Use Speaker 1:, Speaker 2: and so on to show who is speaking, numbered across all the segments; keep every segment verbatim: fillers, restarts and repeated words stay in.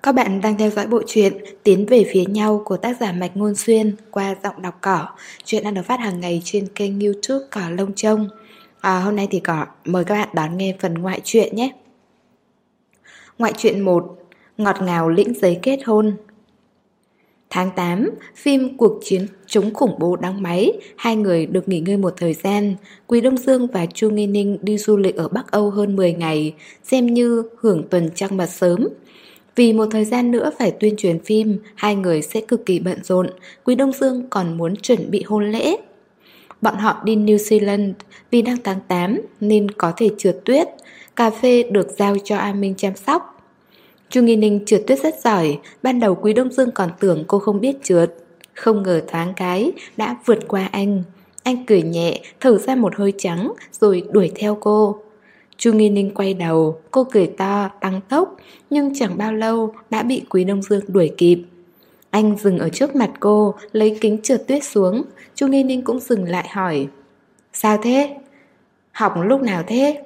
Speaker 1: Các bạn đang theo dõi bộ truyện Tiến về phía nhau của tác giả Mạch Ngôn Xuyên qua giọng đọc Cỏ. Chuyện đang được phát hàng ngày trên kênh YouTube Cỏ Lông Trông. À, hôm nay thì Cỏ mời các bạn đón nghe phần ngoại truyện nhé. Ngoại truyện một. Ngọt ngào lĩnh giấy kết hôn. Tháng tám, phim Cuộc chiến chống khủng bố đóng máy, hai người được nghỉ ngơi một thời gian. Quý Đông Dương và Chu Nghi Ninh đi du lịch ở Bắc Âu hơn mười ngày, xem như hưởng tuần trăng mật sớm. Vì một thời gian nữa phải tuyên truyền phim, hai người sẽ cực kỳ bận rộn. Quý Đông Dương còn muốn chuẩn bị hôn lễ. Bọn họ đi New Zealand vì đang tháng tám nên có thể trượt tuyết. Cà phê được giao cho A Minh chăm sóc. Chu Nghi Ninh trượt tuyết rất giỏi. Ban đầu Quý Đông Dương còn tưởng cô không biết trượt, không ngờ thoáng cái đã vượt qua anh. Anh cười nhẹ, thở ra một hơi trắng rồi đuổi theo cô. Chu Nghi Ninh quay đầu, cô cười to, tăng tốc, nhưng chẳng bao lâu đã bị Quý Đông Dương đuổi kịp. Anh dừng ở trước mặt cô, lấy kính trượt tuyết xuống. Chu Nghi Ninh cũng dừng lại hỏi: Sao thế? Học lúc nào thế?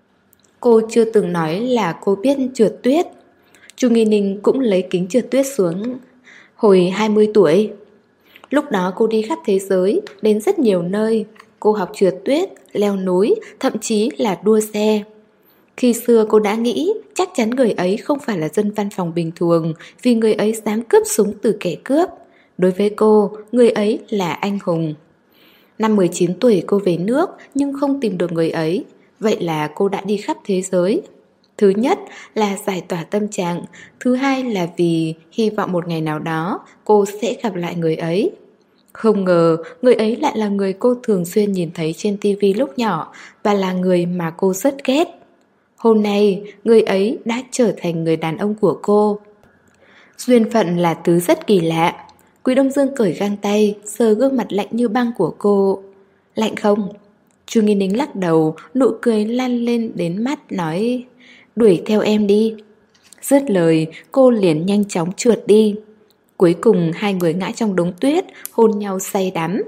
Speaker 1: Cô chưa từng nói là cô biết trượt tuyết. Chu Nghi Ninh cũng lấy kính trượt tuyết xuống. Hồi hai mươi tuổi. Lúc đó cô đi khắp thế giới, đến rất nhiều nơi. Cô học trượt tuyết, leo núi, thậm chí là đua xe. Khi xưa cô đã nghĩ chắc chắn người ấy không phải là dân văn phòng bình thường, vì người ấy dám cướp súng từ kẻ cướp. Đối với cô, người ấy là anh hùng. Năm mười chín tuổi cô về nước nhưng không tìm được người ấy. Vậy là cô đã đi khắp thế giới. Thứ nhất là giải tỏa tâm trạng. Thứ hai là vì hy vọng một ngày nào đó cô sẽ gặp lại người ấy. Không ngờ người ấy lại là người cô thường xuyên nhìn thấy trên tivi lúc nhỏ, và là người mà cô rất ghét. Hôm nay người ấy đã trở thành người đàn ông của cô. Duyên phận là thứ rất kỳ lạ. Quý Đông Dương cởi găng tay, sờ gương mặt lạnh như băng của cô. Lạnh không? Chu Nghi Ninh lắc đầu, nụ cười lan lên đến mắt, nói: Đuổi theo em đi. Dứt lời, cô liền nhanh chóng trượt đi. Cuối cùng hai người ngã trong đống tuyết, hôn nhau say đắm.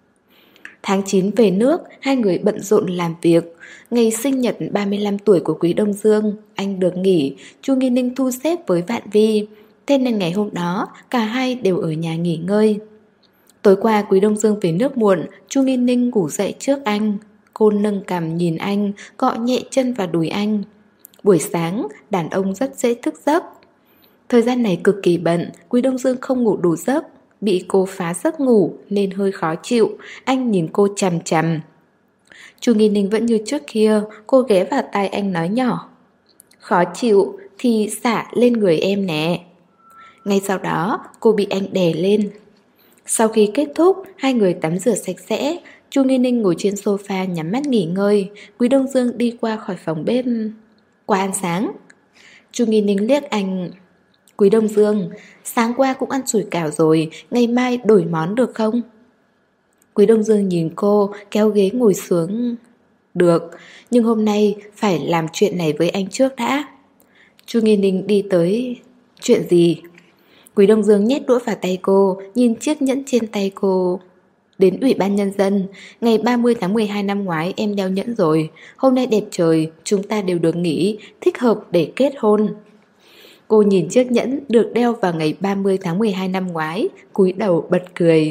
Speaker 1: Tháng chín về nước, hai người bận rộn làm việc. Ngày sinh nhật ba mươi lăm tuổi của Quý Đông Dương, anh được nghỉ. Chu Nghi Ninh thu xếp với Vạn Vi, thế nên ngày hôm đó cả hai đều ở nhà nghỉ ngơi. Tối qua Quý Đông Dương về nước muộn, Chu Nghi Ninh ngủ dậy trước anh. Cô nâng cằm nhìn anh, cọ nhẹ chân vào đùi anh. Buổi sáng, đàn ông rất dễ thức giấc. Thời gian này cực kỳ bận, Quý Đông Dương không ngủ đủ giấc, bị cô phá giấc ngủ nên hơi khó chịu. Anh nhìn cô chằm chằm. Chu Nghi Ninh vẫn như trước kia, cô ghé vào tai anh nói nhỏ: Khó chịu thì xả lên người em nè. Ngay sau đó cô bị anh đè lên. Sau khi kết thúc, hai người tắm rửa sạch sẽ. Chu Nghi Ninh ngồi trên sofa nhắm mắt nghỉ ngơi. Quý Đông Dương đi qua khỏi phòng bếp: Qua ăn sáng. Chu Nghi Ninh liếc anh: Quý Đông Dương, sáng qua cũng ăn sủi cảo rồi, ngày mai đổi món được không? Quý Đông Dương nhìn cô, kéo ghế ngồi xuống. Được, nhưng hôm nay phải làm chuyện này với anh trước đã. Chu Nghi Ninh đi tới. Chuyện gì? Quý Đông Dương nhét đũa vào tay cô, nhìn chiếc nhẫn trên tay cô. Đến Ủy ban Nhân dân, ngày ba mươi tháng mười hai năm ngoái em đeo nhẫn rồi. Hôm nay đẹp trời, chúng ta đều được nghỉ, thích hợp để kết hôn. Cô nhìn chiếc nhẫn được đeo vào ngày ba mươi tháng mười hai năm ngoái, cúi đầu bật cười.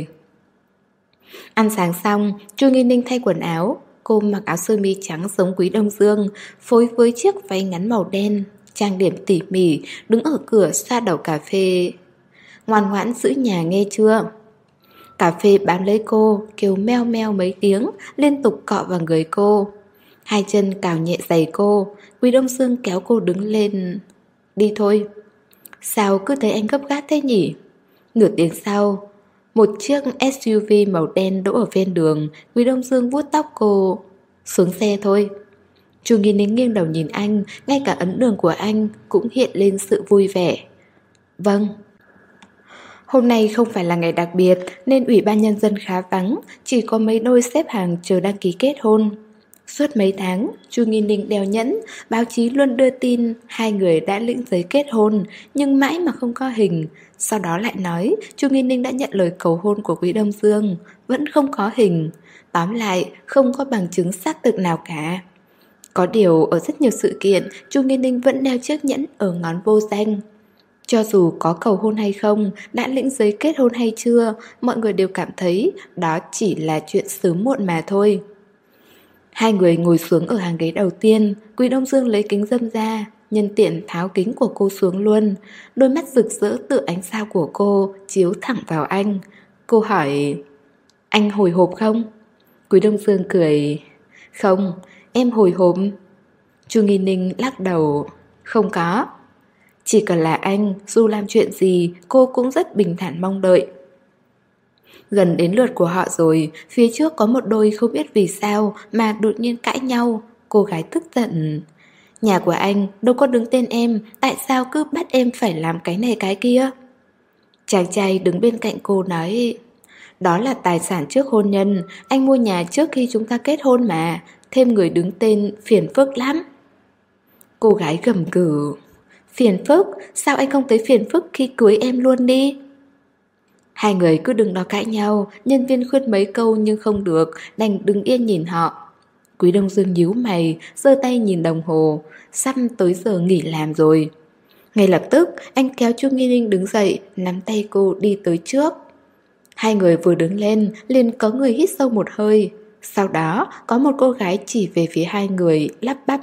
Speaker 1: Ăn sáng xong, Chu Nghi Ninh thay quần áo. Cô mặc áo sơ mi trắng giống Quý Đông Dương, phối với chiếc váy ngắn màu đen, trang điểm tỉ mỉ, đứng ở cửa xoa đầu cà phê. Ngoan ngoãn giữ nhà nghe chưa? Cà phê bám lấy cô, kêu meo meo mấy tiếng, liên tục cọ vào người cô. Hai chân cào nhẹ giày cô. Quý Đông Dương kéo cô đứng lên. Đi thôi. Sao cứ thấy anh gấp gáp thế nhỉ? Nửa tiếng sau, một chiếc ét u vê màu đen đỗ ở ven đường. Quý Đông Dương vuốt tóc cô. Xuống xe thôi. Chu Nghi Ninh nghiêng đầu nhìn anh, ngay cả ấn đường của anh cũng hiện lên sự vui vẻ. Vâng. Hôm nay không phải là ngày đặc biệt nên Ủy ban Nhân dân khá vắng, chỉ có mấy đôi xếp hàng chờ đăng ký kết hôn. Suốt mấy tháng, Chu Nghi Ninh đeo nhẫn, báo chí luôn đưa tin hai người đã lĩnh giấy kết hôn, nhưng mãi mà không có hình. Sau đó lại nói Chu Nghi Ninh đã nhận lời cầu hôn của Quý Đông Dương, vẫn không có hình. Tóm lại, không có bằng chứng xác thực nào cả. Có điều ở rất nhiều sự kiện, Chu Nghi Ninh vẫn đeo chiếc nhẫn ở ngón vô danh. Cho dù có cầu hôn hay không, đã lĩnh giấy kết hôn hay chưa, mọi người đều cảm thấy đó chỉ là chuyện sớm muộn mà thôi. Hai người ngồi xuống ở hàng ghế đầu tiên, Quý Đông Dương lấy kính râm ra, nhân tiện tháo kính của cô xuống luôn. Đôi mắt rực rỡ tựa ánh sao của cô chiếu thẳng vào anh. Cô hỏi, anh hồi hộp không? Quý Đông Dương cười, không, em hồi hộp. Chu Nghi Ninh lắc đầu, không có. Chỉ cần là anh, dù làm chuyện gì, cô cũng rất bình thản mong đợi. Gần đến lượt của họ rồi, phía trước có một đôi không biết vì sao mà đột nhiên cãi nhau. Cô gái tức giận, nhà của anh đâu có đứng tên em, tại sao cứ bắt em phải làm cái này cái kia? Chàng trai đứng bên cạnh cô nói, đó là tài sản trước hôn nhân, anh mua nhà trước khi chúng ta kết hôn mà, thêm người đứng tên phiền phức lắm. Cô gái gầm gừ, phiền phức, sao anh không thấy phiền phức khi cưới em luôn đi? Hai người cứ đứng đó cãi nhau, nhân viên khuyên mấy câu nhưng không được, đành đứng yên nhìn họ. Quý Đông Dương nhíu mày, giơ tay nhìn đồng hồ, sắp tới giờ nghỉ làm rồi. Ngay lập tức, anh kéo Chu Nghi Ninh đứng dậy, nắm tay cô đi tới trước. Hai người vừa đứng lên, liền có người hít sâu một hơi. Sau đó, có một cô gái chỉ về phía hai người, lắp bắp,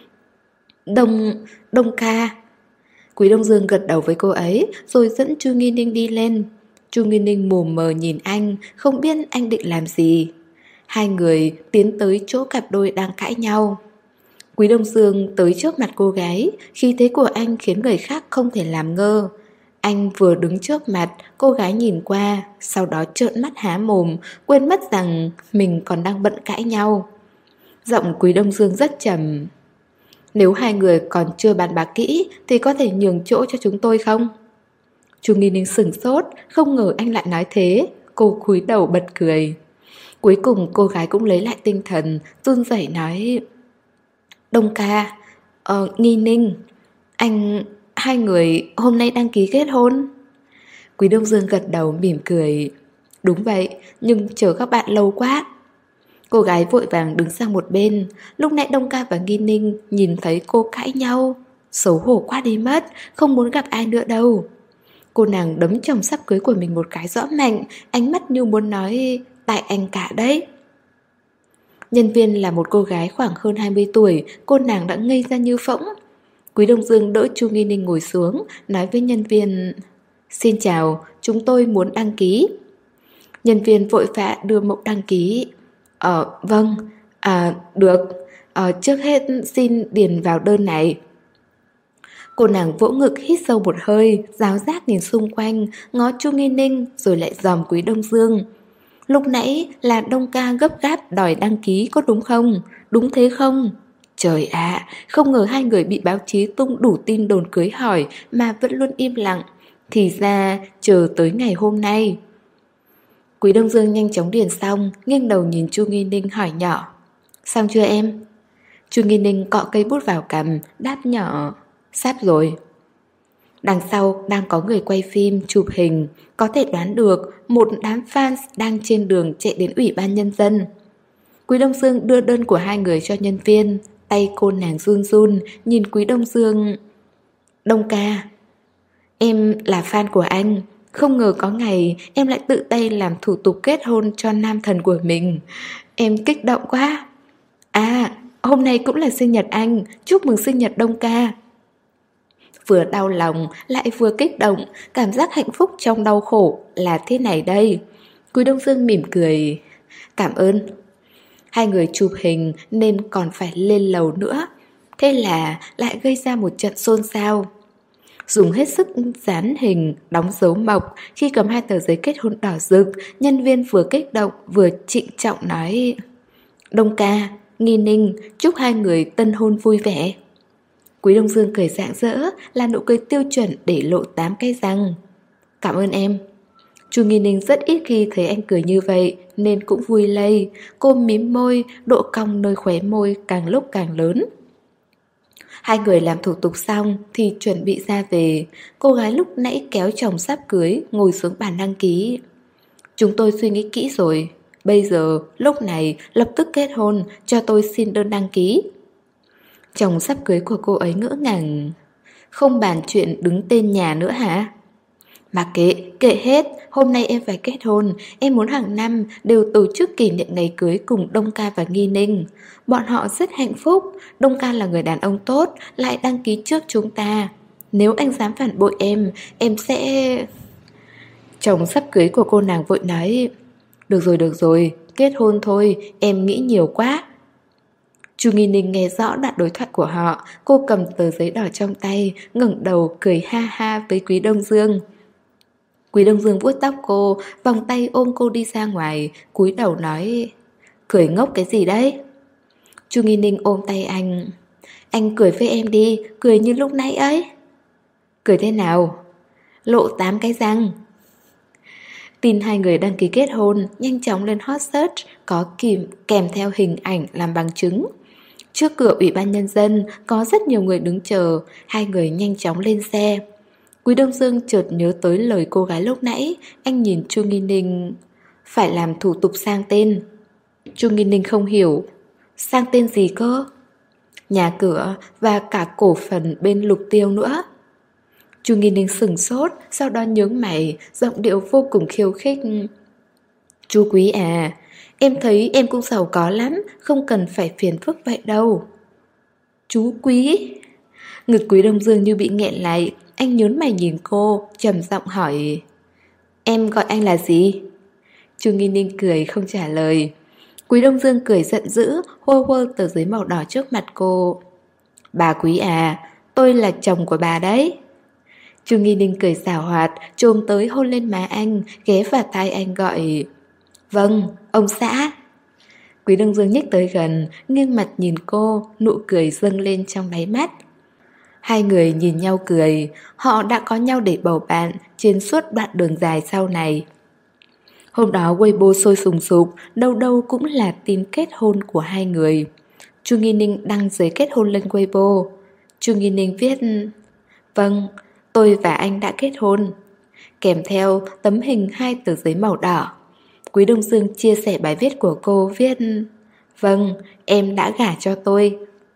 Speaker 1: Đông... Đông ca. Quý Đông Dương gật đầu với cô ấy, rồi dẫn Chu Nghi Ninh đi lên. Chu Nghi Ninh mù mờ nhìn anh, không biết anh định làm gì. Hai người tiến tới chỗ cặp đôi đang cãi nhau. Quý Đông Dương tới trước mặt cô gái, khí thế của anh khiến người khác không thể làm ngơ. Anh vừa đứng trước mặt, cô gái nhìn qua, sau đó trợn mắt há mồm, quên mất rằng mình còn đang bận cãi nhau. Giọng Quý Đông Dương rất trầm, nếu hai người còn chưa bàn bạc kỹ thì có thể nhường chỗ cho chúng tôi không? Chu Nghi Ninh sửng sốt, không ngờ anh lại nói thế. Cô cúi đầu bật cười. Cuối cùng cô gái cũng lấy lại tinh thần, run rẩy nói, Đông ca, ờ, Nghi Ninh, anh, hai người hôm nay đăng ký kết hôn. Quý Đông Dương gật đầu mỉm cười, đúng vậy, nhưng chờ các bạn lâu quá. Cô gái vội vàng đứng sang một bên. Lúc nãy Đông ca và Nghi Ninh nhìn thấy cô cãi nhau, xấu hổ quá đi mất, không muốn gặp ai nữa đâu. Cô nàng đấm chồng sắp cưới của mình một cái rõ mạnh, ánh mắt như muốn nói, tại anh cả đấy. Nhân viên là một cô gái khoảng hơn hai mươi tuổi, cô nàng đã ngây ra như phỗng. Quý Đông Dương đỡ Chu Nghi Ninh ngồi xuống, nói với nhân viên, xin chào, chúng tôi muốn đăng ký. Nhân viên vội vã đưa mẫu đăng ký. Ờ, vâng, à, được, ờ, trước hết xin điền vào đơn này. Cô nàng vỗ ngực hít sâu một hơi, giáo giác nhìn xung quanh, ngó Chu Nghi Ninh rồi lại dòm Quý Đông Dương. Lúc nãy là Đông ca gấp gáp đòi đăng ký có đúng không? Đúng thế không? Trời ạ, à, không ngờ hai người bị báo chí tung đủ tin đồn cưới hỏi mà vẫn luôn im lặng. Thì ra chờ tới ngày hôm nay. Quý Đông Dương nhanh chóng điền xong, nghiêng đầu nhìn Chu Nghi Ninh hỏi nhỏ, xong chưa em? Chu Nghi Ninh cọ cây bút vào cằm, đáp nhỏ, sắp rồi. Đằng sau đang có người quay phim, chụp hình, có thể đoán được một đám fans đang trên đường chạy đến Ủy ban Nhân dân. Quý Đông Dương đưa đơn của hai người cho nhân viên, tay cô nàng run run, nhìn Quý Đông Dương. Đông ca, em là fan của anh, không ngờ có ngày em lại tự tay làm thủ tục kết hôn cho nam thần của mình. Em kích động quá. À, hôm nay cũng là sinh nhật anh, chúc mừng sinh nhật Đông ca. Vừa đau lòng lại vừa kích động, cảm giác hạnh phúc trong đau khổ là thế này đây. Quý Đông Dương mỉm cười, cảm ơn. Hai người chụp hình nên còn phải lên lầu nữa, thế là lại gây ra một trận xôn xao. Dùng hết sức dán hình, đóng dấu mộc. Khi cầm hai tờ giấy kết hôn đỏ rực, nhân viên vừa kích động vừa trịnh trọng nói, Đông ca, Nghi Ninh, chúc hai người tân hôn vui vẻ. Quý Đông Dương cười rạng rỡ, là nụ cười tiêu chuẩn để lộ tám cái răng. Cảm ơn em. Chu Nghi Ninh rất ít khi thấy anh cười như vậy nên cũng vui lây. Cô mím môi, độ cong nơi khóe môi càng lúc càng lớn. Hai người làm thủ tục xong thì chuẩn bị ra về. Cô gái lúc nãy kéo chồng sắp cưới ngồi xuống bàn đăng ký. Chúng tôi suy nghĩ kỹ rồi, bây giờ lúc này lập tức kết hôn, cho tôi xin đơn đăng ký. Chồng sắp cưới của cô ấy ngỡ ngàng. Không bàn chuyện đứng tên nhà nữa hả? Mà kệ, kệ hết, hôm nay em phải kết hôn, em muốn hàng năm đều tổ chức kỷ niệm ngày cưới cùng Đông Ca và Nghi Ninh. Bọn họ rất hạnh phúc, Đông Ca là người đàn ông tốt, lại đăng ký trước chúng ta. Nếu anh dám phản bội em, em sẽ... Chồng sắp cưới của cô nàng vội nói, được rồi, được rồi, kết hôn thôi, em nghĩ nhiều quá. Chu Nghi Ninh nghe rõ đoạn đối thoại của họ, cô cầm tờ giấy đỏ trong tay, ngẩng đầu cười ha ha với Quý Đông Dương. Quý Đông Dương vuốt tóc cô, vòng tay ôm cô đi ra ngoài, cúi đầu nói, cười ngốc cái gì đấy? Chu Nghi Ninh ôm tay anh, anh cười với em đi, cười như lúc nãy ấy. Cười thế nào? Lộ tám cái răng. Tin hai người đăng ký kết hôn nhanh chóng lên hot search, có kìm, kèm theo hình ảnh làm bằng chứng. Trước cửa ủy ban nhân dân có rất nhiều người đứng chờ, hai người nhanh chóng lên xe. Quý Đông Dương chợt nhớ tới lời cô gái lúc nãy, anh nhìn Chu Nghi Ninh. Phải làm thủ tục sang tên. Chu Nghi Ninh không hiểu. Sang tên gì cơ? Nhà cửa và cả cổ phần bên Lục Tiêu nữa. Chu Nghi Ninh sửng sốt, sau đó nhướng mày, giọng điệu vô cùng khiêu khích. Chú Quý à, em thấy em cũng giàu có lắm, không cần phải phiền phức vậy đâu. Chú Quý? Ngực Quý Đông Dương như bị nghẹn lại, anh nhớn mày nhìn cô, trầm giọng hỏi, em gọi anh là gì? Chu Nghi Ninh cười không trả lời. Quý Đông Dương cười giận dữ, hô hô tờ giấy màu đỏ trước mặt cô. Bà Quý à, tôi là chồng của bà đấy. Chu Nghi Ninh cười xảo hoạt, chồm tới hôn lên má anh, ghé vào tai anh gọi, vâng, ông xã. Quý Đông Dương nhích tới gần, nghiêng mặt nhìn cô, nụ cười dâng lên trong đáy mắt. Hai người nhìn nhau cười, họ đã có nhau để bầu bạn trên suốt đoạn đường dài sau này. Hôm đó Weibo sôi sùng sục, đâu đâu cũng là tin kết hôn của hai người. Chu Nghi Ninh đăng giấy kết hôn lên Weibo. Chu Nghi Ninh viết, vâng, tôi và anh đã kết hôn. Kèm theo tấm hình hai tờ giấy màu đỏ. Quý Đông Dương chia sẻ bài viết của cô viết, vâng, em đã gả cho tôi.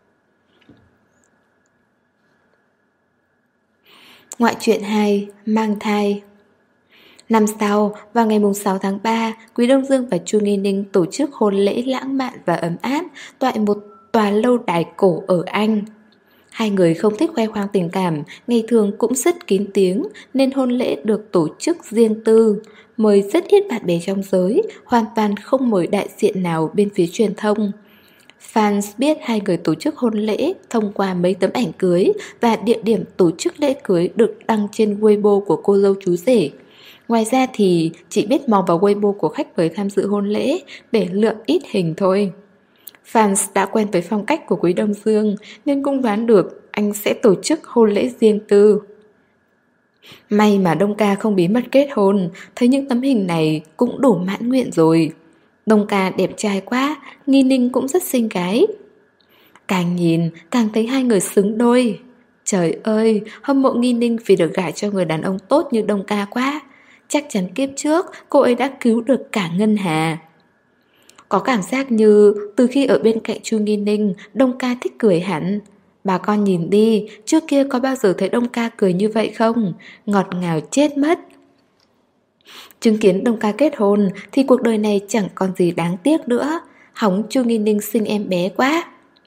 Speaker 1: Ngoại truyện hai, mang thai. Năm sau, vào ngày sáu tháng ba, Quý Đông Dương và Chu Nghi Ninh tổ chức hôn lễ lãng mạn và ấm áp tại một tòa lâu đài cổ ở Anh. Hai người không thích khoe khoang tình cảm, ngày thường cũng rất kín tiếng, nên hôn lễ được tổ chức riêng tư, mời rất ít bạn bè trong giới, hoàn toàn không mời đại diện nào bên phía truyền thông. Fans biết hai người tổ chức hôn lễ thông qua mấy tấm ảnh cưới và địa điểm tổ chức lễ cưới được đăng trên Weibo của cô dâu chú rể. Ngoài ra thì chỉ biết mò vào Weibo của khách mời tham dự hôn lễ để lựa ít hình thôi. Fans đã quen với phong cách của Quý Đông Dương nên cũng đoán được anh sẽ tổ chức hôn lễ riêng tư. May mà Đông Ca không bí mật kết hôn, thấy những tấm hình này cũng đủ mãn nguyện rồi. Đông Ca đẹp trai quá, Nghi Ninh cũng rất xinh gái. Càng nhìn càng thấy hai người xứng đôi. Trời ơi, hâm mộ Nghi Ninh vì được gả cho người đàn ông tốt như Đông Ca quá. Chắc chắn kiếp trước cô ấy đã cứu được cả Ngân Hà. Có cảm giác như từ khi ở bên cạnh Chu Nghi Ninh, Đông Ca thích cười hẳn. Bà con nhìn đi, trước kia có bao giờ thấy Đông Ca cười như vậy không? Ngọt ngào chết mất. Chứng kiến Đông Ca kết hôn thì cuộc đời này chẳng còn gì đáng tiếc nữa. Hỏng Chu Nghi Ninh sinh em bé quá.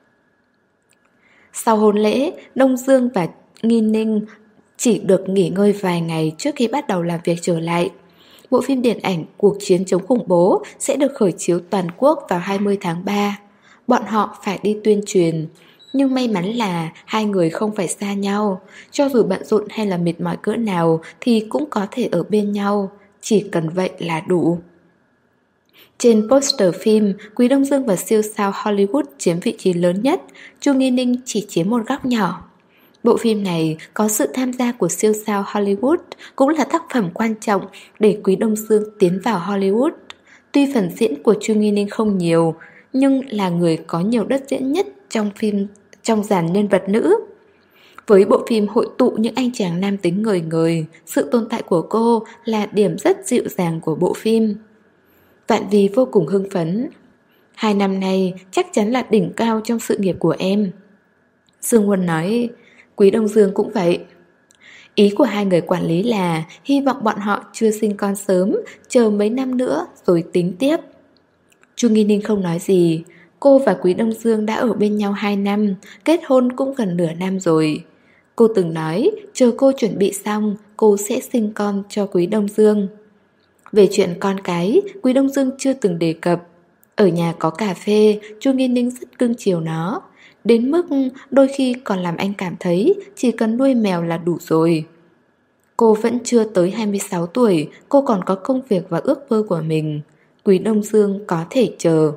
Speaker 1: Sau hôn lễ, Đông Dương và Nghi Ninh chỉ được nghỉ ngơi vài ngày trước khi bắt đầu làm việc trở lại. Bộ phim điện ảnh Cuộc chiến chống khủng bố sẽ được khởi chiếu toàn quốc vào hai mươi tháng ba. Bọn họ phải đi tuyên truyền. Nhưng may mắn là hai người không phải xa nhau. Cho dù bận rộn hay là mệt mỏi cỡ nào thì cũng có thể ở bên nhau. Chỉ cần vậy là đủ. Trên poster phim, Quý Đông Dương và siêu sao Hollywood chiếm vị trí lớn nhất, Chu Nghi Ninh chỉ chiếm một góc nhỏ. Bộ phim này có sự tham gia của siêu sao Hollywood, cũng là tác phẩm quan trọng để Quý Đông Dương tiến vào Hollywood. Tuy phần diễn của Chu Nghi Ninh không nhiều, nhưng là người có nhiều đất diễn nhất trong phim, trong dàn nhân vật nữ. Với bộ phim hội tụ những anh chàng nam tính ngời ngời, sự tồn tại của cô là điểm rất dịu dàng của bộ phim. Vạn Vi vô cùng hưng phấn. Hai năm nay chắc chắn là đỉnh cao trong sự nghiệp của em. Dương Huân nói, Quý Đông Dương cũng vậy. Ý của hai người quản lý là hy vọng bọn họ chưa sinh con sớm, chờ mấy năm nữa rồi tính tiếp. Chu Nghi Ninh không nói gì. Cô và Quý Đông Dương đã ở bên nhau hai năm, kết hôn cũng gần nửa năm rồi. Cô từng nói chờ cô chuẩn bị xong, cô sẽ sinh con cho Quý Đông Dương. Về chuyện con cái, Quý Đông Dương chưa từng đề cập. Ở nhà có cà phê, Chu Nghi Ninh rất cưng chiều nó, đến mức đôi khi còn làm anh cảm thấy chỉ cần nuôi mèo là đủ rồi. Cô vẫn chưa tới hai mươi sáu tuổi, cô còn có công việc và ước mơ của mình. Quý Đông Dương có thể chờ.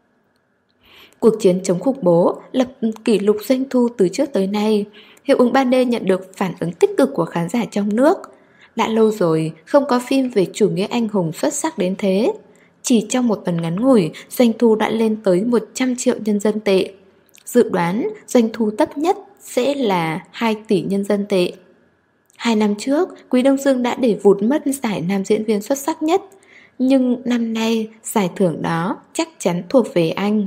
Speaker 1: Cuộc chiến chống khủng bố lập kỷ lục doanh thu từ trước tới nay. Hiệu ứng ba D nhận được phản ứng tích cực của khán giả trong nước. Đã lâu rồi không có phim về chủ nghĩa anh hùng xuất sắc đến thế. Chỉ trong một tuần ngắn ngủi, doanh thu đã lên tới một trăm triệu nhân dân tệ. Dự đoán doanh thu thấp nhất sẽ là hai tỷ nhân dân tệ. Hai năm trước, Quý Đông Dương đã để vụt mất giải nam diễn viên xuất sắc nhất. Nhưng năm nay, giải thưởng đó chắc chắn thuộc về anh.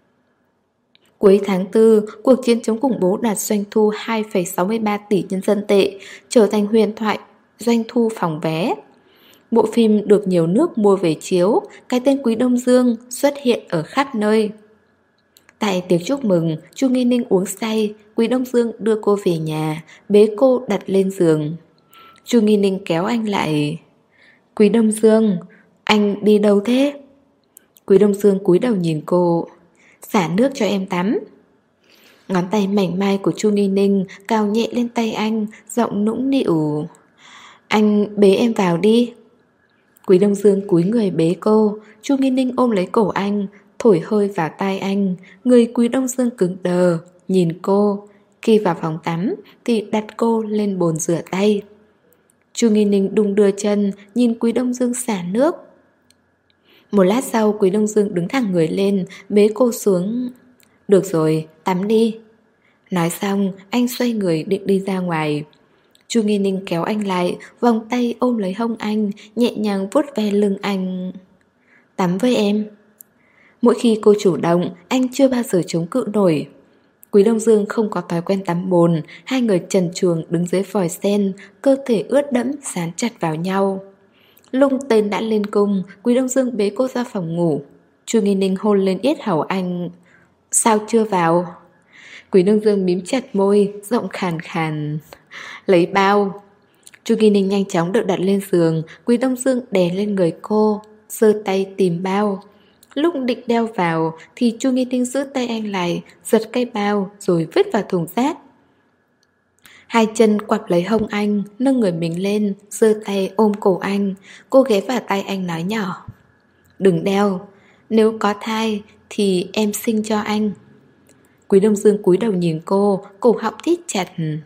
Speaker 1: Cuối tháng tư, cuộc chiến chống khủng bố đạt doanh thu hai phẩy sáu mươi ba tỷ nhân dân tệ, trở thành huyền thoại doanh thu phòng vé. Bộ phim được nhiều nước mua về chiếu, cái tên Quý Đông Dương xuất hiện ở khắp nơi. Tại tiệc chúc mừng, Chu Nghi Ninh uống say, Quý Đông Dương đưa cô về nhà, bế cô đặt lên giường. Chu Nghi Ninh kéo anh lại. Quý Đông Dương, anh đi đâu thế? Quý Đông Dương cúi đầu nhìn cô. Xả nước cho em tắm. Ngón tay mảnh mai của Chu Nghi Ninh cào nhẹ lên tay anh, giọng nũng nịu. Anh bế em vào đi. Quý Đông Dương cúi người bế cô. Chu Nghi Ninh ôm lấy cổ anh, thổi hơi vào tai anh. Người Quý Đông Dương cứng đờ, nhìn cô. Khi vào phòng tắm thì đặt cô lên bồn rửa tay. Chu Nghi Ninh đung đưa chân, nhìn Quý Đông Dương xả nước. Một lát sau, Quý Đông Dương đứng thẳng người lên, bế cô xuống. Được rồi, tắm đi. Nói xong, anh xoay người định đi ra ngoài. Chu Nghi Ninh kéo anh lại, vòng tay ôm lấy hông anh, nhẹ nhàng vuốt ve lưng anh. Tắm với em. Mỗi khi cô chủ động, anh chưa bao giờ chống cự nổi. Quý Đông Dương không có thói quen tắm bồn, hai người trần truồng đứng dưới vòi sen, cơ thể ướt đẫm dán chặt vào nhau. Lung tên đã lên cung, Quý Đông Dương bế cô ra phòng ngủ. Chu Nghi Ninh hôn lên yết hầu anh. Sao chưa vào? Quý Đông Dương mím chặt môi, giọng khàn khàn. Lấy bao. Chu Nghi Ninh nhanh chóng được đặt lên giường. Quý Đông Dương đè lên người cô, giơ tay tìm bao. Lúc định đeo vào thì Chu Nghi Ninh giữ tay anh lại, giật cái bao rồi vứt vào thùng rác. Hai chân quặp lấy hông anh, nâng người mình lên, giơ tay ôm cổ anh. Cô ghé vào tay anh nói nhỏ. Đừng đeo, nếu có thai thì em sinh cho anh. Quý Đông Dương cúi đầu nhìn cô, cổ họng thít chặt.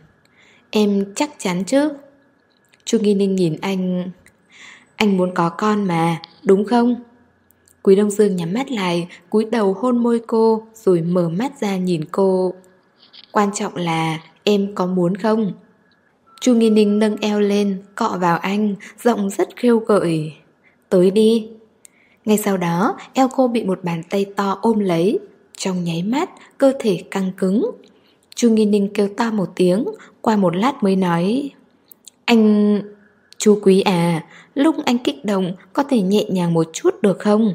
Speaker 1: Em chắc chắn chứ? Chu Nghi Ninh nhìn anh. Anh muốn có con mà, đúng không? Quý Đông Dương nhắm mắt lại, cúi đầu hôn môi cô, rồi mở mắt ra nhìn cô. Quan trọng là em có muốn không? Chu Nghi Ninh nâng eo lên, cọ vào anh, giọng rất khêu gợi. Tới đi. Ngay sau đó, eo cô bị một bàn tay to ôm lấy. Trong nháy mắt, cơ thể căng cứng. Chu Nghi Ninh kêu to một tiếng, qua một lát mới nói. Anh... Chu Quý à, lúc anh kích động có thể nhẹ nhàng một chút được không?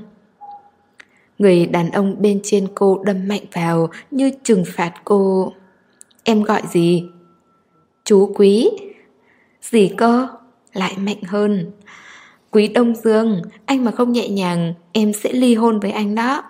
Speaker 1: Người đàn ông bên trên cô đâm mạnh vào như trừng phạt cô. Em gọi gì? Chú Quý. Gì cơ? Lại mạnh hơn. Quý Đông Dương, anh mà không nhẹ nhàng, em sẽ ly hôn với anh đó.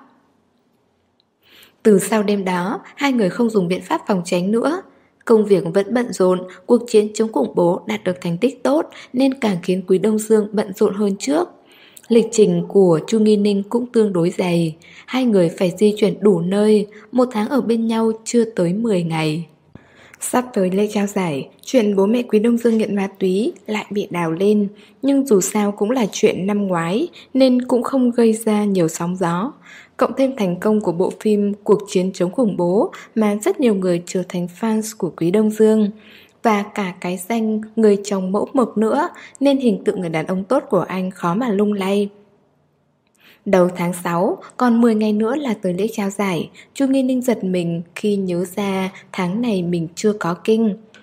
Speaker 1: Từ sau đêm đó, hai người không dùng biện pháp phòng tránh nữa. Công việc vẫn bận rộn, cuộc chiến chống khủng bố đạt được thành tích tốt nên càng khiến Quý Đông Dương bận rộn hơn trước. Lịch trình của Chu Nghi Ninh cũng tương đối dày. Hai người phải di chuyển đủ nơi, một tháng ở bên nhau chưa tới mười ngày. Sắp tới lễ trao giải, chuyện bố mẹ Quý Đông Dương nghiện ma túy lại bị đào lên. Nhưng dù sao cũng là chuyện năm ngoái nên cũng không gây ra nhiều sóng gió. Cộng thêm thành công của bộ phim Cuộc chiến chống khủng bố mà rất nhiều người trở thành fans của Quý Đông Dương. Và cả cái danh người chồng mẫu mực nữa nên hình tượng người đàn ông tốt của anh khó mà lung lay. Đầu tháng sáu, còn mười ngày nữa là tới lễ trao giải. Chu Nghi Ninh giật mình khi nhớ ra tháng này mình chưa có kinh.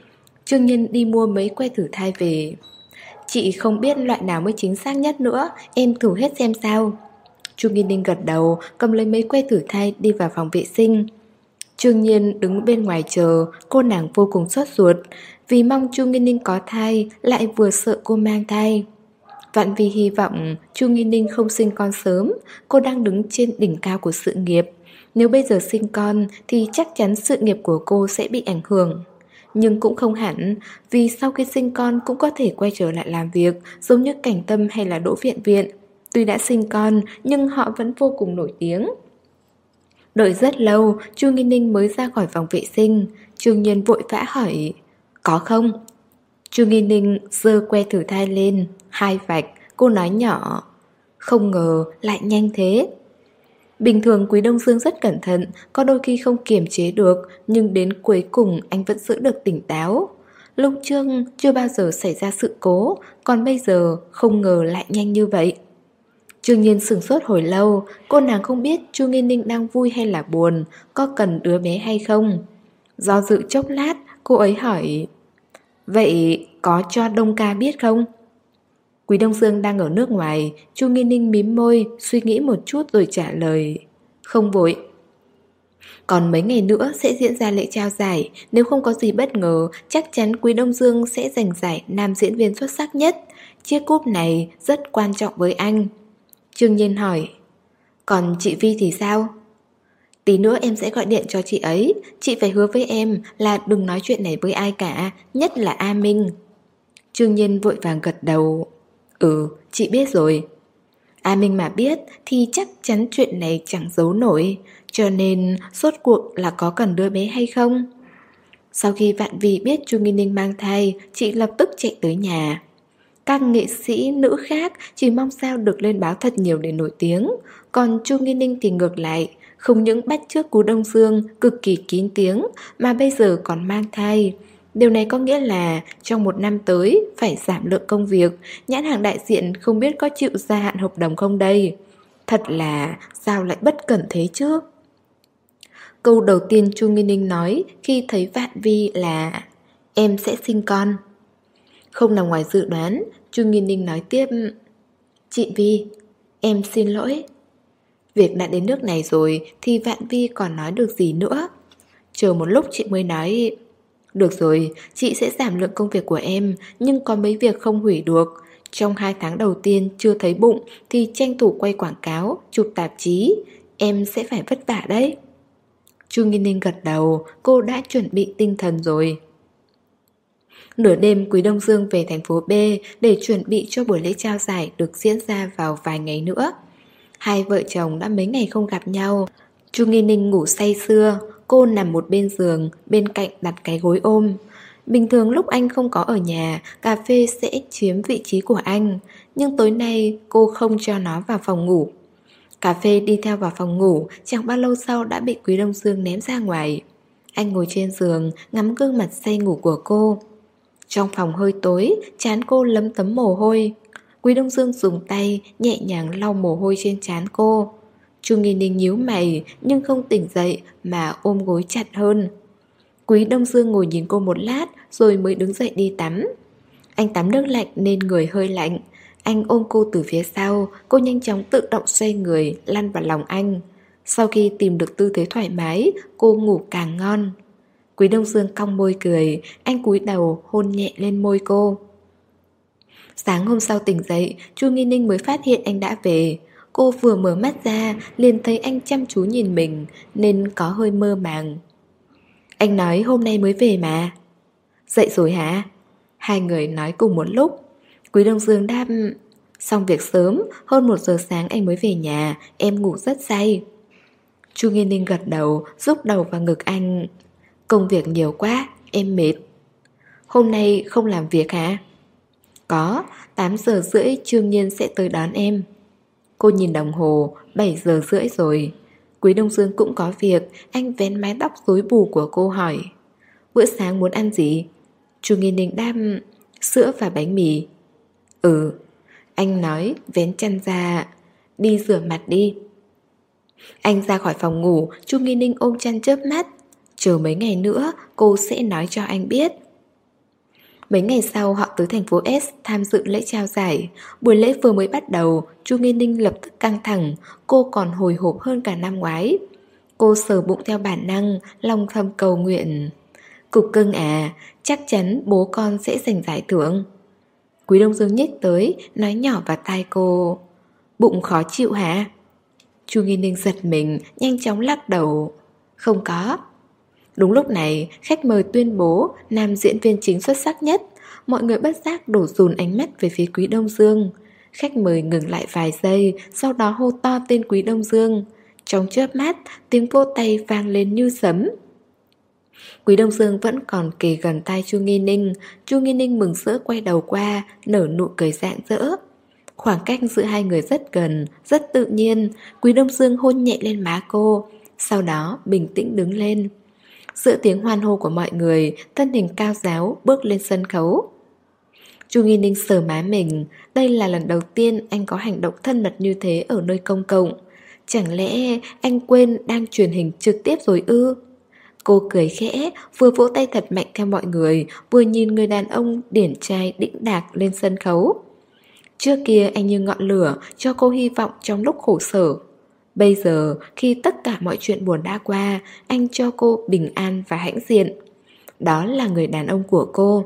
Speaker 1: Trương Nhiên đi mua mấy que thử thai về. Chị không biết loại nào mới chính xác nhất nữa, em thử hết xem sao. Chu Nghi Ninh gật đầu, cầm lấy mấy que thử thai đi vào phòng vệ sinh. Trương Nhiên đứng bên ngoài chờ, cô nàng vô cùng sốt ruột, vì mong Chu Nghi Ninh có thai, lại vừa sợ cô mang thai. Vạn vì hy vọng Chu Nghi Ninh không sinh con sớm, cô đang đứng trên đỉnh cao của sự nghiệp. Nếu bây giờ sinh con thì chắc chắn sự nghiệp của cô sẽ bị ảnh hưởng. Nhưng cũng không hẳn, vì sau khi sinh con cũng có thể quay trở lại làm việc, giống như Cảnh Tâm hay là Đỗ Viện Viện. Tuy đã sinh con nhưng họ vẫn vô cùng nổi tiếng. Đợi rất lâu, Chu Nghi Ninh mới ra khỏi phòng vệ sinh. Trương Nhiên vội vã hỏi, có không? Chu Nghi Ninh giơ que thử thai lên, hai vạch, cô nói nhỏ, không ngờ lại nhanh thế. Bình thường Quý Đông Dương rất cẩn thận, có đôi khi không kiềm chế được, nhưng đến cuối cùng anh vẫn giữ được tỉnh táo. Lúc trước chưa bao giờ xảy ra sự cố, còn bây giờ không ngờ lại nhanh như vậy. Trương Nhiên sửng sốt hồi lâu, cô nàng không biết Chu Nghi Ninh đang vui hay là buồn, có cần đứa bé hay không. Do dự chốc lát, cô ấy hỏi, vậy có cho Đông ca biết không? Quý Đông Dương đang ở nước ngoài. Chu Nghi Ninh mím môi, suy nghĩ một chút rồi trả lời, không vội. Còn mấy ngày nữa sẽ diễn ra lễ trao giải, nếu không có gì bất ngờ, chắc chắn Quý Đông Dương sẽ giành giải nam diễn viên xuất sắc nhất. Chiếc cúp này rất quan trọng với anh. Trương Nhiên hỏi, còn chị Vi thì sao? Tí nữa em sẽ gọi điện cho chị ấy. Chị phải hứa với em là đừng nói chuyện này với ai cả, nhất là A Minh. Trương Nhiên vội vàng gật đầu, ừ, chị biết rồi. A Minh mà biết thì chắc chắn chuyện này chẳng giấu nổi. Cho nên rốt cuộc là có cần đứa bé hay không? Sau khi Vạn Vi biết Chu Nghi Ninh mang thai, chị lập tức chạy tới nhà. Các nghệ sĩ nữ khác chỉ mong sao được lên báo thật nhiều để nổi tiếng. Còn Chu Nghi Ninh thì ngược lại, không những bắt chước Cú Đông Dương cực kỳ kín tiếng, mà bây giờ còn mang thai. Điều này có nghĩa là trong một năm tới phải giảm lượng công việc, nhãn hàng đại diện không biết có chịu gia hạn hợp đồng không đây. Thật là sao lại bất cẩn thế chứ? Câu đầu tiên Chu Nghi Ninh nói khi thấy Vạn Vi là em sẽ sinh con. Không nằm ngoài dự đoán, Chu Nghi Ninh nói tiếp, chị Vi, em xin lỗi. Việc đã đến nước này rồi thì Vạn Vi còn nói được gì nữa. Chờ một lúc chị mới nói, được rồi, chị sẽ giảm lượng công việc của em, nhưng có mấy việc không hủy được. Trong hai tháng đầu tiên chưa thấy bụng thì tranh thủ quay quảng cáo, chụp tạp chí. Em sẽ phải vất vả đấy. Chu Nghi Ninh gật đầu, cô đã chuẩn bị tinh thần rồi. Nửa đêm Quý Đông Dương về thành phố B để chuẩn bị cho buổi lễ trao giải được diễn ra vào vài ngày nữa. Hai vợ chồng đã mấy ngày không gặp nhau. Chu Nghi Ninh ngủ say sưa, cô nằm một bên giường, bên cạnh đặt cái gối ôm. Bình thường lúc anh không có ở nhà, cà phê sẽ chiếm vị trí của anh. Nhưng tối nay cô không cho nó vào phòng ngủ. Cà phê đi theo vào phòng ngủ, chẳng bao lâu sau đã bị Quý Đông Dương ném ra ngoài. Anh ngồi trên giường, ngắm gương mặt say ngủ của cô. Trong phòng hơi tối, trán cô lấm tấm mồ hôi. Quý Đông Dương dùng tay nhẹ nhàng lau mồ hôi trên trán cô. Chu Nghi Ninh nhíu mày nhưng không tỉnh dậy mà ôm gối chặt hơn. Quý Đông Dương ngồi nhìn cô một lát rồi mới đứng dậy đi tắm. Anh tắm nước lạnh nên người hơi lạnh. Anh ôm cô từ phía sau, cô nhanh chóng tự động xoay người lăn vào lòng anh. Sau khi tìm được tư thế thoải mái, cô ngủ càng ngon. Quý Đông Dương cong môi cười, anh cúi đầu hôn nhẹ lên môi cô. Sáng hôm sau tỉnh dậy, Chu Nghi Ninh mới phát hiện anh đã về. Cô vừa mở mắt ra liền thấy anh chăm chú nhìn mình nên có hơi mơ màng. Anh nói hôm nay mới về mà. Dậy rồi hả? Hai người nói cùng một lúc. Quý Đông Dương đáp, xong việc sớm, hơn một giờ sáng anh mới về nhà, em ngủ rất say. Chu Nghi Ninh gật đầu, rúc đầu vào ngực anh. Công việc nhiều quá, em mệt. Hôm nay không làm việc hả? Có, tám giờ rưỡi Trương Nhiên sẽ tới đón em. Cô nhìn đồng hồ, bảy giờ rưỡi rồi. Quý Đông Dương cũng có việc, anh vén mái tóc rối bù của cô hỏi. Bữa sáng muốn ăn gì? Chu Nghi Ninh đáp, sữa và bánh mì. Ừ. Anh nói, vén chăn ra, đi rửa mặt đi. Anh ra khỏi phòng ngủ, Chu Nghi Ninh ôm chăn chớp mắt. Chờ mấy ngày nữa cô sẽ nói cho anh biết. Mấy ngày sau họ tới thành phố S tham dự lễ trao giải. Buổi lễ vừa mới bắt đầu, Chu Nghi Ninh lập tức căng thẳng, cô còn hồi hộp hơn cả năm ngoái. Cô sờ bụng theo bản năng, lòng thầm cầu nguyện. Cục cưng à, chắc chắn bố con sẽ giành giải thưởng. Quý Đông Dương nhích tới, nói nhỏ vào tai cô. Bụng khó chịu hả? Chu Nghi Ninh giật mình, nhanh chóng lắc đầu. Không có. Đúng lúc này, khách mời tuyên bố nam diễn viên chính xuất sắc nhất. Mọi người bất giác đổ dồn ánh mắt về phía Quý Đông Dương. Khách mời ngừng lại vài giây, sau đó hô to tên Quý Đông Dương. Trong chớp mắt, tiếng vô tay vang lên như sấm. Quý Đông Dương vẫn còn kề gần tai Chu Nghi Ninh. Chu Nghi Ninh mừng rỡ quay đầu qua, nở nụ cười rạng rỡ. Khoảng cách giữa hai người rất gần, rất tự nhiên. Quý Đông Dương hôn nhẹ lên má cô, sau đó bình tĩnh đứng lên. Giữa tiếng hoan hô của mọi người, thân hình cao giáo bước lên sân khấu. Chu Nghi Ninh sờ má mình. Đây là lần đầu tiên anh có hành động thân mật như thế ở nơi công cộng. Chẳng lẽ anh quên đang truyền hình trực tiếp rồi ư? Cô cười khẽ, vừa vỗ tay thật mạnh theo mọi người, vừa nhìn người đàn ông điển trai đĩnh đạc lên sân khấu. Trước kia anh như ngọn lửa, cho cô hy vọng trong lúc khổ sở. Bây giờ, khi tất cả mọi chuyện buồn đã qua, anh cho cô bình an và hãnh diện. Đó là người đàn ông của cô.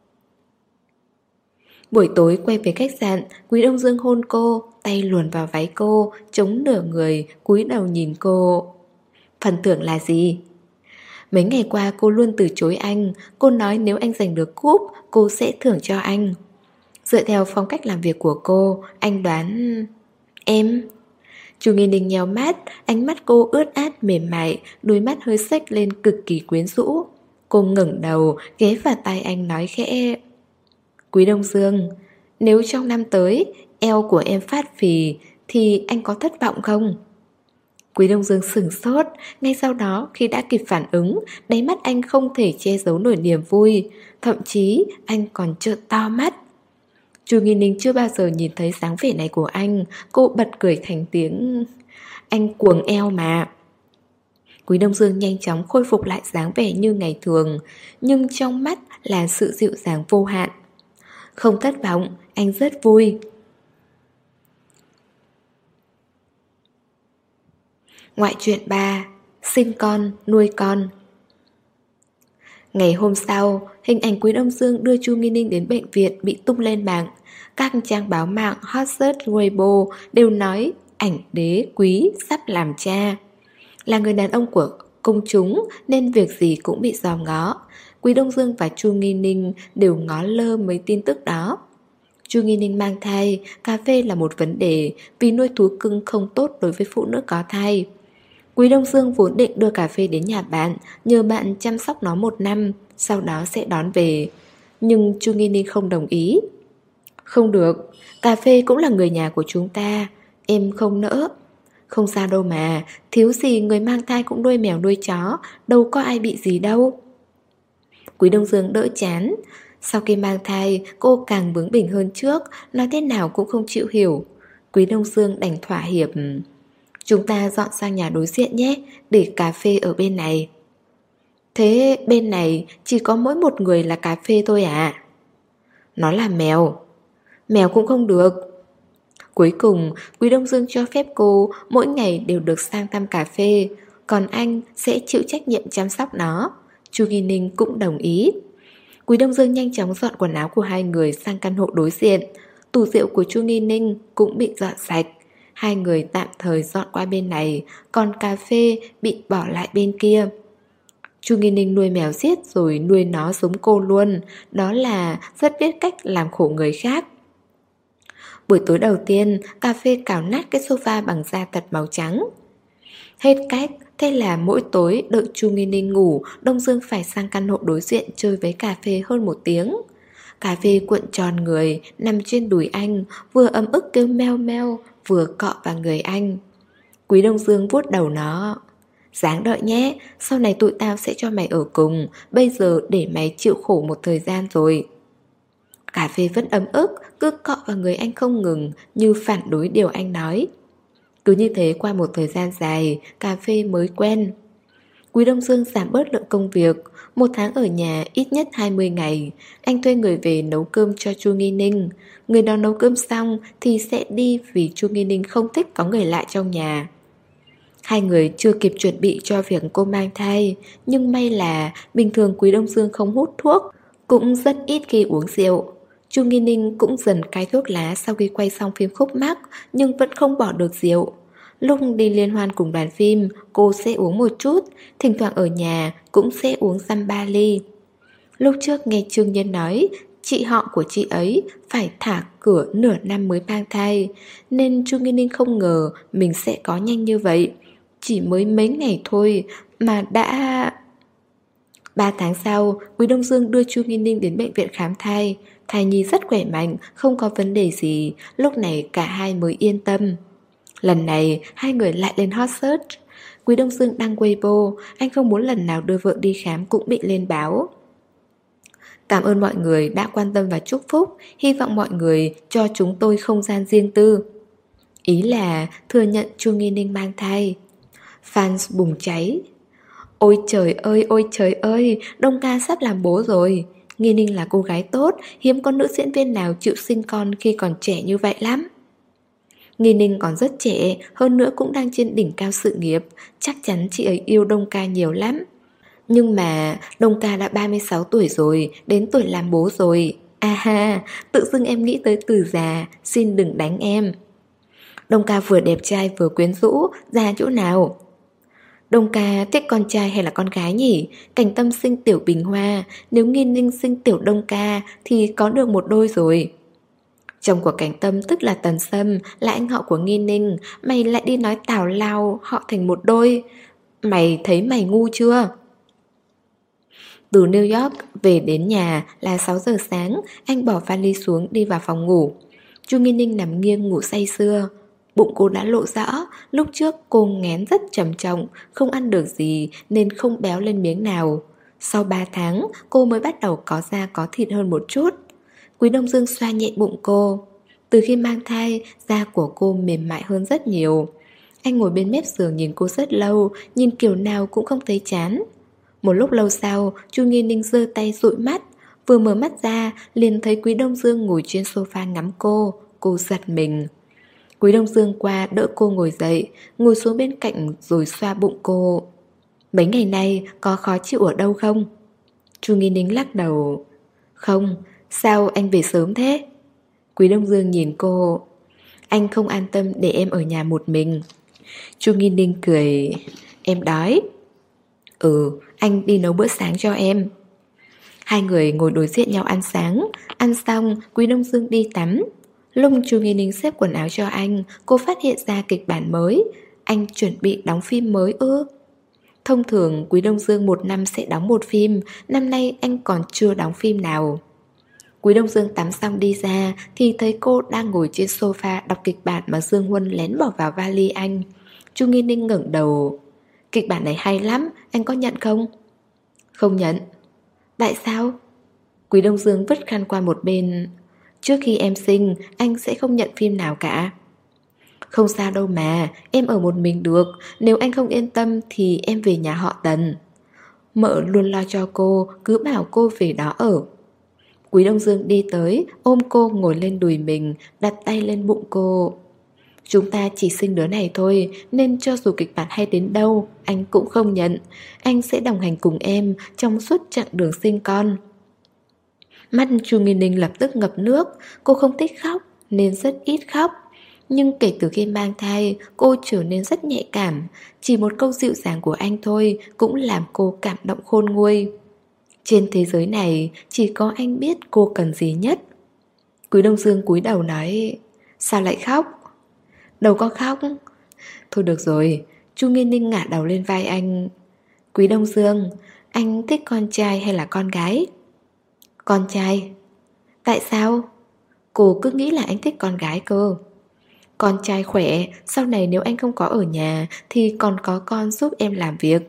Speaker 1: Buổi tối quay về khách sạn, Quý Đông Dương hôn cô, tay luồn vào váy cô, chống nửa người, cúi đầu nhìn cô. Phần thưởng là gì? Mấy ngày qua cô luôn từ chối anh. Cô nói nếu anh giành được cúp, cô sẽ thưởng cho anh. Dựa theo phong cách làm việc của cô, anh đoán... Em... Chu Nghi Ninh nheo mắt, ánh mắt cô ướt át mềm mại, đôi mắt hơi xếch lên cực kỳ quyến rũ. Cô ngẩng đầu, ghé vào tai anh nói khẽ. Quý Đông Dương, nếu trong năm tới eo của em phát phì thì anh có thất vọng không? Quý Đông Dương sửng sốt. Ngay sau đó khi đã kịp phản ứng, đáy mắt anh không thể che giấu nổi niềm vui. Thậm chí anh còn trợn to mắt. Chu Nghi Ninh chưa bao giờ nhìn thấy dáng vẻ này của anh. Cô bật cười thành tiếng. Anh cuồng eo mà. Quý Đông Dương nhanh chóng khôi phục lại dáng vẻ như ngày thường, nhưng trong mắt là sự dịu dàng vô hạn. Không thất vọng, anh rất vui. Ngoại truyện ba. Sinh con, nuôi con. Ngày hôm sau, hình ảnh Quý Đông Dương đưa Chu Nghi Ninh đến bệnh viện bị tung lên mạng. Các trang báo mạng hot search Weibo đều nói ảnh đế Quý sắp làm cha. Là người đàn ông của công chúng nên việc gì cũng bị dòm ngó. Quý Đông Dương và Chu Nghi Ninh đều ngó lơ mấy tin tức đó. Chu Nghi Ninh mang thai, cà phê là một vấn đề vì nuôi thú cưng không tốt đối với phụ nữ có thai. Quý Đông Dương vốn định đưa cà phê đến nhà bạn, nhờ bạn chăm sóc nó một năm, sau đó sẽ đón về. Nhưng Chu Nghi Ninh không đồng ý. Không được, cà phê cũng là người nhà của chúng ta, em không nỡ. Không sao đâu mà, thiếu gì người mang thai cũng nuôi mèo nuôi chó, đâu có ai bị gì đâu. Quý Đông Dương đỡ chán. Sau khi mang thai, cô càng bướng bỉnh hơn trước, nói thế nào cũng không chịu hiểu. Quý Đông Dương đành thỏa hiệp. Chúng ta dọn sang nhà đối diện nhé, để cà phê ở bên này. Thế bên này chỉ có mỗi một người là cà phê thôi à? Nó là mèo. Mèo cũng không được. Cuối cùng, Quý Đông Dương cho phép cô mỗi ngày đều được sang thăm cà phê, còn anh sẽ chịu trách nhiệm chăm sóc nó. Chu Nghi Ninh cũng đồng ý. Quý Đông Dương nhanh chóng dọn quần áo của hai người sang căn hộ đối diện. Tủ rượu của Chu Nghi Ninh cũng bị dọn sạch. Hai người tạm thời dọn qua bên này, còn cà phê bị bỏ lại bên kia. Chu Nghi Ninh nuôi mèo giết rồi nuôi nó giống cô luôn. Đó là rất biết cách làm khổ người khác. Buổi tối đầu tiên, cà phê cào nát cái sofa bằng da thật màu trắng. Hết cách, thế là mỗi tối đợi Chu Nghi Ninh ngủ, Đông Dương phải sang căn hộ đối diện chơi với cà phê hơn một tiếng. Cà phê cuộn tròn người, nằm trên đùi anh, vừa ấm ức kêu meo meo, vừa cọ vào người anh. Quý Đông Dương vuốt đầu nó. Ráng đợi nhé, sau này tụi tao sẽ cho mày ở cùng, bây giờ để mày chịu khổ một thời gian rồi. Cà phê vẫn ấm ức, cứ cọ vào người anh không ngừng, như phản đối điều anh nói. Cứ như thế qua một thời gian dài, cà phê mới quen. Quý Đông Dương giảm bớt lượng công việc. Một tháng ở nhà ít nhất hai mươi ngày. Anh thuê người về nấu cơm cho Chu Nghi Ninh. Người đó nấu cơm xong thì sẽ đi, vì Chu Nghi Ninh không thích có người lạ trong nhà. Hai người chưa kịp chuẩn bị cho việc cô mang thai. Nhưng may là bình thường Quý Đông Dương không hút thuốc, cũng rất ít khi uống rượu. Chu Nghi Ninh cũng dần cai thuốc lá sau khi quay xong phim Khúc Mắc, nhưng vẫn không bỏ được rượu. Lúc đi liên hoan cùng đoàn phim, cô sẽ uống một chút, thỉnh thoảng ở nhà cũng sẽ uống dăm ba ly. Lúc trước nghe Trương Nhiên nói, chị họ của chị ấy phải thả cửa nửa năm mới mang thai, nên Chu Nghi Ninh không ngờ mình sẽ có nhanh như vậy. Chỉ mới mấy ngày thôi mà đã... Ba tháng sau, Quý Đông Dương đưa Chu Nghi Ninh đến bệnh viện khám thai. Thai nhi rất khỏe mạnh, không có vấn đề gì, lúc này cả hai mới yên tâm. Lần này, hai người lại lên hot search. Quý Đông Dương đăng Weibo, anh không muốn lần nào đưa vợ đi khám cũng bị lên báo. Cảm ơn mọi người đã quan tâm và chúc phúc, hy vọng mọi người cho chúng tôi không gian riêng tư. Ý là thừa nhận Chu Nghi Ninh mang thai. Fans bùng cháy. Ôi trời ơi, ôi trời ơi, Đông ca sắp làm bố rồi. Nghi Ninh là cô gái tốt, hiếm có nữ diễn viên nào chịu sinh con khi còn trẻ như vậy lắm. Nghi Ninh còn rất trẻ, hơn nữa cũng đang trên đỉnh cao sự nghiệp, chắc chắn chị ấy yêu Đông ca nhiều lắm. Nhưng mà Đông ca đã ba mươi sáu tuổi rồi, đến tuổi làm bố rồi. À ha, tự dưng em nghĩ tới từ già, xin đừng đánh em. Đông ca vừa đẹp trai vừa quyến rũ, già chỗ nào? Đông ca thích con trai hay là con gái nhỉ? Cảnh Tâm sinh tiểu Bình Hoa, nếu Nghi Ninh sinh tiểu Đông ca thì có được một đôi rồi. Chồng của Cảnh Tâm tức là Tần Sâm, là anh họ của Nghi Ninh, mày lại đi nói tào lao họ thành một đôi. Mày thấy mày ngu chưa? Từ New York về đến nhà là sáu giờ sáng, anh bỏ vali xuống đi vào phòng ngủ. Chu Nghi Ninh nằm nghiêng ngủ say sưa. Bụng cô đã lộ rõ, lúc trước cô nghén rất trầm trọng, không ăn được gì nên không béo lên miếng nào. Sau ba tháng, cô mới bắt đầu có da có thịt hơn một chút. Quý Đông Dương xoa nhẹ bụng cô. Từ khi mang thai, da của cô mềm mại hơn rất nhiều. Anh ngồi bên mép giường nhìn cô rất lâu, nhìn kiểu nào cũng không thấy chán. Một lúc lâu sau, Chu Nghi Ninh giơ tay dụi mắt. Vừa mở mắt ra, liền thấy Quý Đông Dương ngồi trên sofa ngắm cô. Cô giật mình. Quý Đông Dương qua đỡ cô ngồi dậy, ngồi xuống bên cạnh rồi xoa bụng cô. Mấy ngày nay có khó chịu ở đâu không? Chu Nghi Ninh lắc đầu. Không, sao anh về sớm thế? Quý Đông Dương nhìn cô. Anh không an tâm để em ở nhà một mình. Chu Nghi Ninh cười. Em đói. Ừ, anh đi nấu bữa sáng cho em. Hai người ngồi đối diện nhau ăn sáng. Ăn xong, Quý Đông Dương đi tắm. Lúc Chu Nghi Ninh xếp quần áo cho anh, cô phát hiện ra kịch bản mới. Anh chuẩn bị đóng phim mới ư? Thông thường Quý Đông Dương một năm sẽ đóng một phim, năm nay anh còn chưa đóng phim nào. Quý Đông Dương tắm xong đi ra thì thấy cô đang ngồi trên sofa đọc kịch bản mà Dương Huân lén bỏ vào vali anh. Chu Nghi Ninh ngẩng đầu. Kịch bản này hay lắm, anh có nhận không? Không nhận. Tại sao? Quý Đông Dương vứt khăn qua một bên. Trước khi em sinh, anh sẽ không nhận phim nào cả. Không sao đâu mà, em ở một mình được. Nếu anh không yên tâm thì em về nhà họ Tần. Mợ luôn lo cho cô, cứ bảo cô về đó ở. Quý Đông Dương đi tới, ôm cô ngồi lên đùi mình, đặt tay lên bụng cô. Chúng ta chỉ sinh đứa này thôi, nên cho dù kịch bản hay đến đâu, anh cũng không nhận. Anh sẽ đồng hành cùng em trong suốt chặng đường sinh con. Mắt Chu Nghi Ninh lập tức ngập nước. Cô không thích khóc nên rất ít khóc. Nhưng kể từ khi mang thai, cô trở nên rất nhạy cảm. Chỉ một câu dịu dàng của anh thôi cũng làm cô cảm động khôn nguôi. Trên thế giới này chỉ có anh biết cô cần gì nhất. Quý Đông Dương cúi đầu nói. Sao lại khóc? Đâu có khóc. Thôi được rồi. Chu Nghi Ninh ngả đầu lên vai anh. Quý Đông Dương, anh thích con trai hay là con gái? Con trai. Tại sao? Cô cứ nghĩ là anh thích con gái cơ. Con trai khỏe, sau này nếu anh không có ở nhà thì còn có con giúp em làm việc.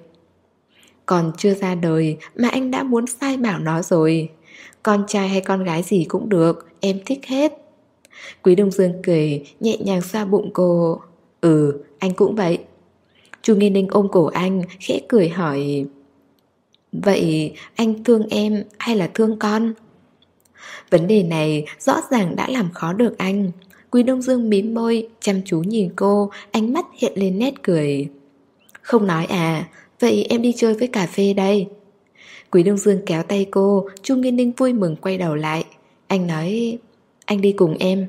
Speaker 1: Còn chưa ra đời mà anh đã muốn sai bảo nó rồi. Con trai hay con gái gì cũng được, em thích hết. Quý Đông Dương cười, nhẹ nhàng xoa bụng cô. Ừ, anh cũng vậy. Chu Nghi Ninh ôm cổ anh, khẽ cười hỏi: Vậy anh thương em hay là thương con? Vấn đề này rõ ràng đã làm khó được anh. Quý Đông Dương mím môi, chăm chú nhìn cô, ánh mắt hiện lên nét cười. Không nói à, vậy em đi chơi với cà phê đây. Quý Đông Dương kéo tay cô, Chu Nghi Ninh vui mừng quay đầu lại. Anh nói, anh đi cùng em.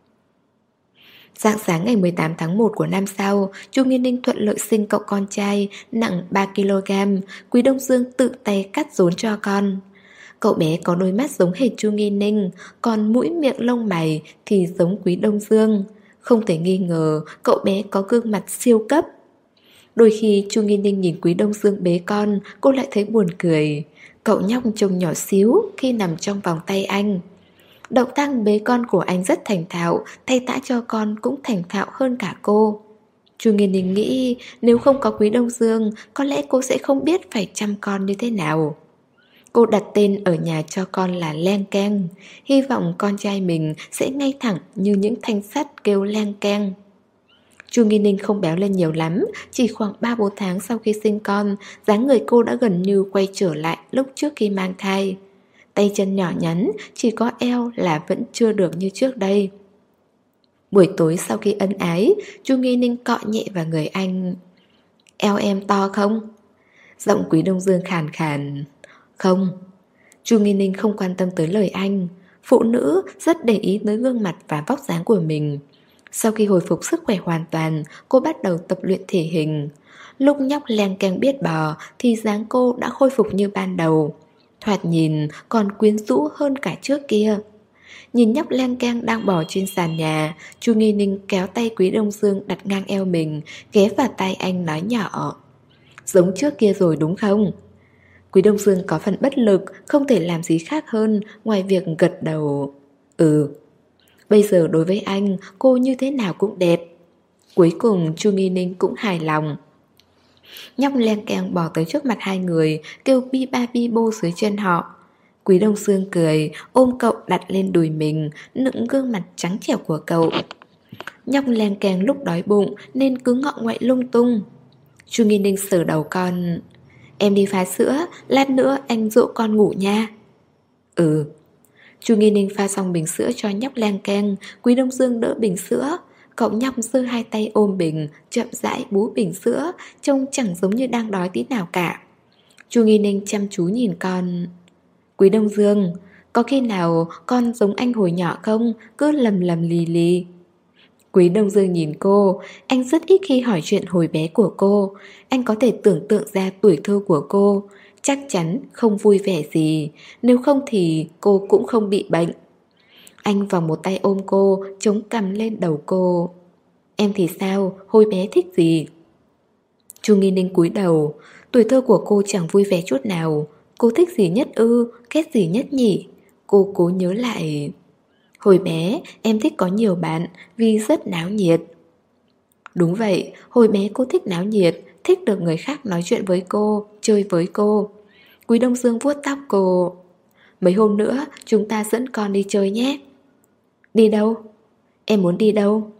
Speaker 1: Sáng sáng ngày mười tám tháng một của năm sau, Chu Nghi Ninh thuận lợi sinh cậu con trai nặng ba ki lô gam. Quý Đông Dương tự tay cắt rốn cho con. Cậu bé có đôi mắt giống hệt Chu Nghi Ninh, còn mũi miệng lông mày thì giống Quý Đông Dương. Không thể nghi ngờ cậu bé có gương mặt siêu cấp. Đôi khi Chu Nghi Ninh nhìn Quý Đông Dương bế con, cô lại thấy buồn cười. Cậu nhóc trông nhỏ xíu khi nằm trong vòng tay anh. Động tác bế con của anh rất thành thạo, thay tã cho con cũng thành thạo hơn cả cô. Chu Nghi Ninh nghĩ nếu không có Quý Đông Dương, có lẽ cô sẽ không biết phải chăm con như thế nào. Cô đặt tên ở nhà cho con là Leng Keng, hy vọng con trai mình sẽ ngay thẳng như những thanh sắt kêu Leng Keng. Chu Nghi Ninh không béo lên nhiều lắm, chỉ khoảng ba bốn tháng sau khi sinh con, dáng người cô đã gần như quay trở lại lúc trước khi mang thai. Tay chân nhỏ nhắn, chỉ có eo là vẫn chưa được như trước đây. Buổi tối sau khi ân ái, Chu Nghi Ninh cọ nhẹ vào người anh. Eo em to không? Giọng Quý Đông Dương khàn khàn. Không. Chu Nghi Ninh không quan tâm tới lời anh. Phụ nữ rất để ý tới gương mặt và vóc dáng của mình. Sau khi hồi phục sức khỏe hoàn toàn, cô bắt đầu tập luyện thể hình. Lúc nhóc Leng Keng biết bò thì dáng cô đã khôi phục như ban đầu. Thoạt nhìn còn quyến rũ hơn cả trước kia. Nhìn nhóc Leng Keng đang bò trên sàn nhà, Chu Nghi Ninh kéo tay Quý Đông Dương đặt ngang eo mình, ghé vào tai anh nói nhỏ. Giống trước kia rồi đúng không? Quý Đông Dương có phần bất lực, không thể làm gì khác hơn ngoài việc gật đầu. Ừ. Bây giờ đối với anh, cô như thế nào cũng đẹp. Cuối cùng Chu Nghi Ninh cũng hài lòng. Nhóc Leng Keng bỏ tới trước mặt hai người, kêu bi ba bi bô dưới chân họ. Quý Đông Dương cười, ôm cậu đặt lên đùi mình, nựng gương mặt trắng trẻo của cậu. Nhóc Leng Keng lúc đói bụng nên cứ ngọ ngoại lung tung. Chu Nghi Ninh sờ đầu con. Em đi pha sữa, lát nữa anh dỗ con ngủ nha. Ừ. Chu Nghi Ninh pha xong bình sữa cho nhóc Leng Keng, Quý Đông Dương đỡ bình sữa. Cậu nhóc giơ hai tay ôm bình, chậm rãi bú bình sữa, trông chẳng giống như đang đói tí nào cả. Chu Nghi Ninh chăm chú nhìn con. Quý Đông Dương, có khi nào con giống anh hồi nhỏ không? Cứ lầm lầm lì lì. Quý Đông Dương nhìn cô, anh rất ít khi hỏi chuyện hồi bé của cô. Anh có thể tưởng tượng ra tuổi thơ của cô. Chắc chắn không vui vẻ gì, nếu không thì cô cũng không bị bệnh. Anh vòng một tay ôm cô, chống cằm lên đầu cô. Em thì sao, hồi bé thích gì? Chu Nghi Ninh cúi đầu. Tuổi thơ của cô chẳng vui vẻ chút nào. Cô thích gì nhất ư, ghét gì nhất nhỉ? Cô cố nhớ lại. Hồi bé em thích có nhiều bạn vì rất náo nhiệt. Đúng vậy, hồi bé cô thích náo nhiệt, thích được người khác nói chuyện với cô, chơi với cô. Quý Đông Dương vuốt tóc cô. Mấy hôm nữa chúng ta dẫn con đi chơi nhé. Đi đâu? Em muốn đi đâu?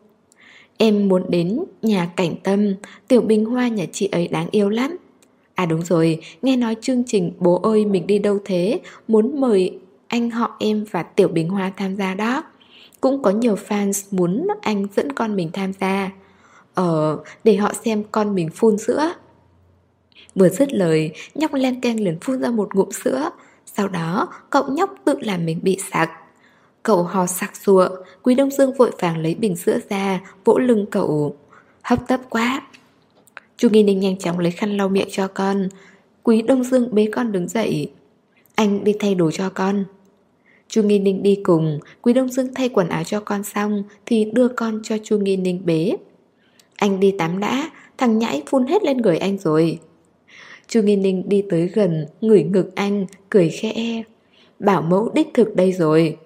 Speaker 1: Em muốn đến nhà Cảnh Tâm. Tiểu Bình Hoa nhà chị ấy đáng yêu lắm. À đúng rồi, nghe nói chương trình Bố ơi mình đi đâu thế muốn mời anh họ em và Tiểu Bình Hoa tham gia đó. Cũng có nhiều fans muốn anh dẫn con mình tham gia. Ờ, để họ xem con mình phun sữa. Vừa dứt lời, nhóc Leng Keng liền phun ra một ngụm sữa. Sau đó, cậu nhóc tự làm mình bị sặc. Cậu hò sặc sụa. Quý Đông Dương vội vàng lấy bình sữa ra, vỗ lưng cậu. Hấp tấp quá. Chu Nghi Ninh nhanh chóng lấy khăn lau miệng cho con. Quý Đông Dương bế con đứng dậy. Anh đi thay đồ cho con. Chu Nghi Ninh đi cùng. Quý Đông Dương thay quần áo cho con xong thì đưa con cho Chu Nghi Ninh bế. Anh đi tắm đã, thằng nhãi phun hết lên người anh rồi. Chu Nghi Ninh đi tới gần, ngửi ngực anh, cười khẽ. Bảo mẫu đích thực đây rồi.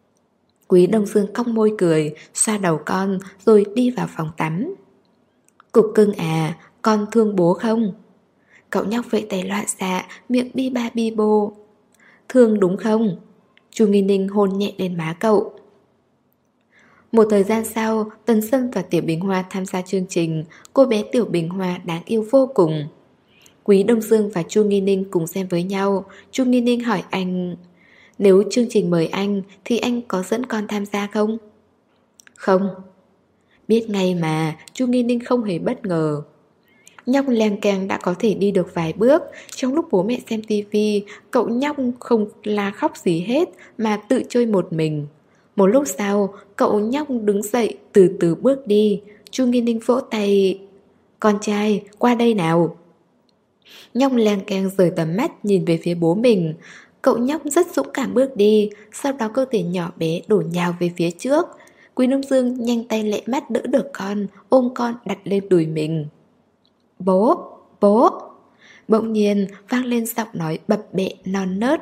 Speaker 1: Quý Đông Dương cong môi cười, xoa đầu con rồi đi vào phòng tắm. Cục cưng à, con thương bố không? Cậu nhóc vẫy tay loạn xạ, miệng bi ba bi bô. Thương đúng không? Chu Nghi Ninh hôn nhẹ lên má cậu. Một thời gian sau, Tần Sâm và Tiểu Bình Hoa tham gia chương trình. Cô bé Tiểu Bình Hoa đáng yêu vô cùng. Quý Đông Dương và Chu Nghi Ninh cùng xem với nhau. Chu Nghi Ninh hỏi anh: nếu chương trình mời anh thì anh có dẫn con tham gia không? Không. Biết ngay mà, Chu Nghi Ninh không hề bất ngờ. Nhóc leng keng đã có thể đi được vài bước. Trong lúc bố mẹ xem tivi, cậu nhóc không la khóc gì hết mà tự chơi một mình. Một lúc sau, cậu nhóc đứng dậy từ từ bước đi. Chu Nghi Ninh vỗ tay: con trai, qua đây nào. Nhóc leng keng rời tầm mắt nhìn về phía bố mình. Cậu nhóc rất dũng cảm bước đi, sau đó cơ thể nhỏ bé đổ nhào về phía trước. Quý Đông Dương nhanh tay lẹ mắt đỡ được con, ôm con đặt lên đùi mình. Bố, bố. Bỗng nhiên vang lên giọng nói bập bẹ non nớt.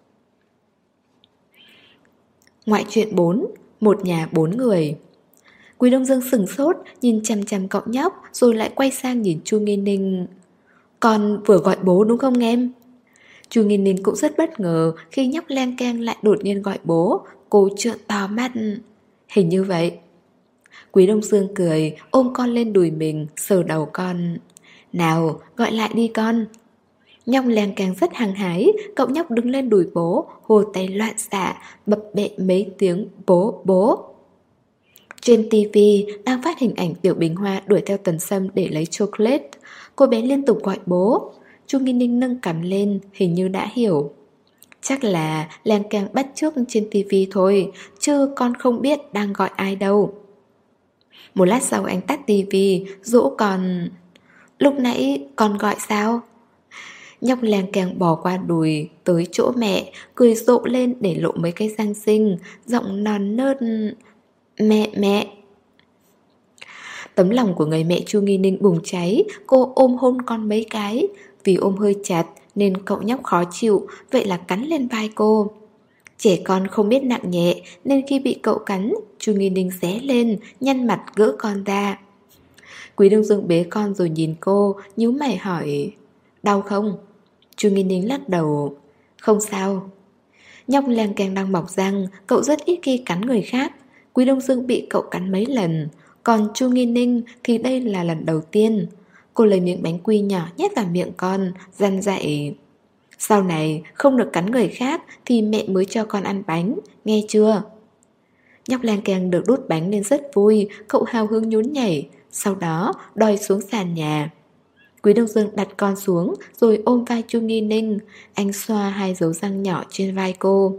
Speaker 1: Ngoại truyện bốn, một nhà bốn người. Quý Đông Dương sửng sốt, nhìn chằm chằm cậu nhóc, rồi lại quay sang nhìn Chu Nghi Ninh. Con vừa gọi bố đúng không em? Chu Nghi Ninh cũng rất bất ngờ khi nhóc leng keng lại đột nhiên gọi bố. Cô trợn to mắt. Hình như vậy. Quý Đông Dương cười, ôm con lên đùi mình, sờ đầu con. Nào, gọi lại đi con. Nhóc leng keng rất hăng hái. Cậu nhóc đứng lên đùi bố, hồ tay loạn xạ, bập bẹ mấy tiếng bố bố. Trên tivi đang phát hình ảnh Tiểu Bình Hoa đuổi theo Tần Sâm để lấy chocolate. Cô bé liên tục gọi bố. Chu Nghi Ninh nâng cằm lên, hình như đã hiểu. Chắc là leng keng bắt chước trên tivi thôi, chứ con không biết đang gọi ai đâu. Một lát sau anh tắt tivi, dỗ con. Lúc nãy con gọi sao? Nhóc leng keng bò qua đùi tới chỗ mẹ, cười rộ lên để lộ mấy cái răng xinh, giọng non nớt. Mẹ mẹ. Tấm lòng của người mẹ Chu Nghi Ninh bùng cháy. Cô ôm hôn con mấy cái. Vì ôm hơi chặt nên cậu nhóc khó chịu, vậy là cắn lên vai cô. Trẻ con không biết nặng nhẹ, nên khi bị cậu cắn, Chu Nghi Ninh ré lên, nhăn mặt gỡ con ra. Quý Đông Dương bế con rồi nhìn cô, nhíu mày hỏi: đau không? Chu Nghi Ninh lắc đầu: không sao. Nhóc leng keng đang mọc răng, cậu rất ít khi cắn người khác. Quý Đông Dương bị cậu cắn mấy lần, còn Chu Nghi Ninh thì đây là lần đầu tiên. Cô lấy miếng bánh quy nhỏ nhét vào miệng con, dặn dạy: sau này không được cắn người khác thì mẹ mới cho con ăn bánh, nghe chưa? Nhóc leng keng được đút bánh nên rất vui, cậu hào hứng nhún nhảy, sau đó đòi xuống sàn nhà. Quý Đông Dương đặt con xuống rồi ôm vai Chu Nghi Ninh. Anh xoa hai dấu răng nhỏ trên vai cô.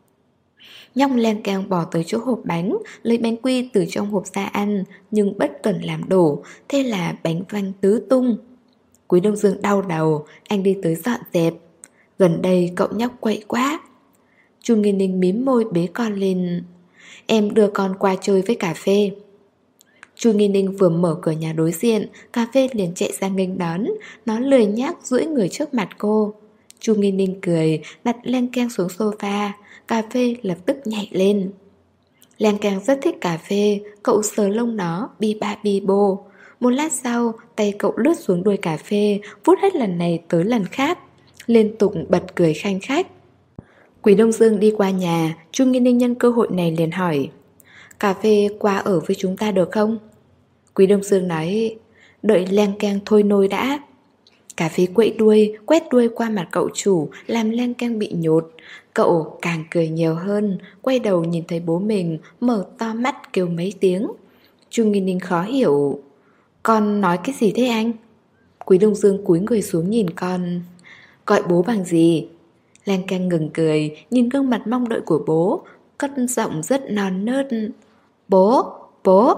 Speaker 1: Nhóc leng keng bỏ tới chỗ hộp bánh, lấy bánh quy từ trong hộp ra ăn, nhưng bất cẩn làm đổ, thế là bánh văng tứ tung. Quý Đông Dương đau đầu, anh đi tới dọn dẹp. Gần đây cậu nhóc quậy quá. Chu Nghi Ninh mím môi bế con lên. Em đưa con qua chơi với cà phê. Chu Nghi Ninh vừa mở cửa nhà đối diện, cà phê liền chạy ra nghênh đón. Nó lười nhác duỗi người trước mặt cô. Chu Nghi Ninh cười, đặt leng keng xuống sofa. Cà phê lập tức nhảy lên. Leng keng rất thích cà phê, cậu sờ lông nó, bi ba bi bô. Một lát sau, tay cậu lướt xuống đuôi cà phê, vút hết lần này tới lần khác, liên tục bật cười khanh khách. Quý Đông Dương đi qua nhà, Chu Nghi Ninh nhân cơ hội này liền hỏi: cà phê qua ở với chúng ta được không? Quý Đông Dương nói: đợi leng keng thôi nôi đã. Cà phê quậy đuôi, quét đuôi qua mặt cậu chủ, làm leng keng bị nhột. Cậu càng cười nhiều hơn, quay đầu nhìn thấy bố mình, mở to mắt kêu mấy tiếng. Chu Nghi Ninh khó hiểu: con nói cái gì thế anh? Quý Đông Dương cúi người xuống nhìn con. Gọi bố bằng gì? Leng keng ngừng cười, nhìn gương mặt mong đợi của bố, cất giọng rất non nớt: bố, bố.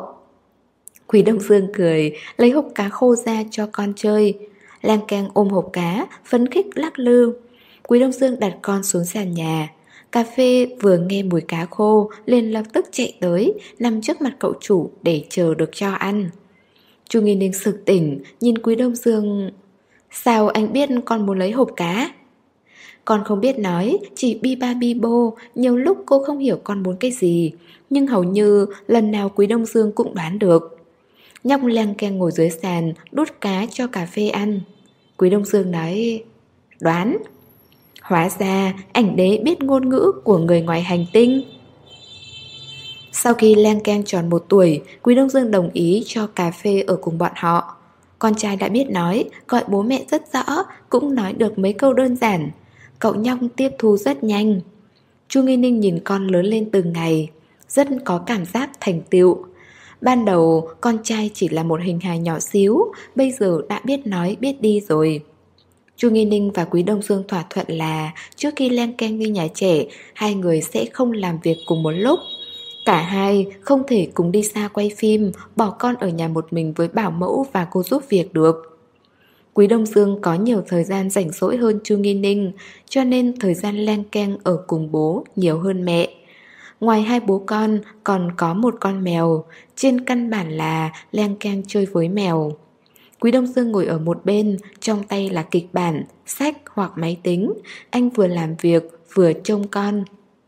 Speaker 1: Quý Đông Dương cười, lấy hộp cá khô ra cho con chơi. Leng keng ôm hộp cá, phấn khích lắc lư. Quý Đông Dương đặt con xuống sàn nhà. Cà phê vừa nghe mùi cá khô liền lập tức chạy tới, nằm trước mặt cậu chủ để chờ được cho ăn. Chu Nghi Ninh sực tỉnh, nhìn Quý Đông Dương. Sao anh biết con muốn lấy hộp cá? Con không biết nói, chỉ bi ba bi bô. Nhiều lúc cô không hiểu con muốn cái gì, nhưng hầu như lần nào Quý Đông Dương cũng đoán được. Nhóc leng keng ngồi dưới sàn, đút cá cho cà phê ăn. Quý Đông Dương nói: đoán. Hóa ra ảnh đế biết ngôn ngữ của người ngoài hành tinh. Sau khi Lang Keng tròn một tuổi, Quý Đông Dương đồng ý cho cà phê ở cùng bọn họ. Con trai đã biết nói, gọi bố mẹ rất rõ, cũng nói được mấy câu đơn giản. Cậu nhóc tiếp thu rất nhanh. Chu Nghi Ninh nhìn con lớn lên từng ngày, rất có cảm giác thành tựu. Ban đầu con trai chỉ là một hình hài nhỏ xíu, bây giờ đã biết nói biết đi rồi. Chu Nghi Ninh và Quý Đông Dương thỏa thuận là trước khi Lang Keng đi nhà trẻ, hai người sẽ không làm việc cùng một lúc. Cả hai không thể cùng đi xa quay phim, bỏ con ở nhà một mình với bảo mẫu và cô giúp việc được. Quý Đông Dương có nhiều thời gian rảnh rỗi hơn Chu Nghi Ninh, cho nên thời gian Lang Keng ở cùng bố nhiều hơn mẹ. Ngoài hai bố con, còn có một con mèo, trên căn bản là Lang Keng chơi với mèo. Quý Đông Dương ngồi ở một bên, trong tay là kịch bản, sách hoặc máy tính. Anh vừa làm việc, vừa trông con.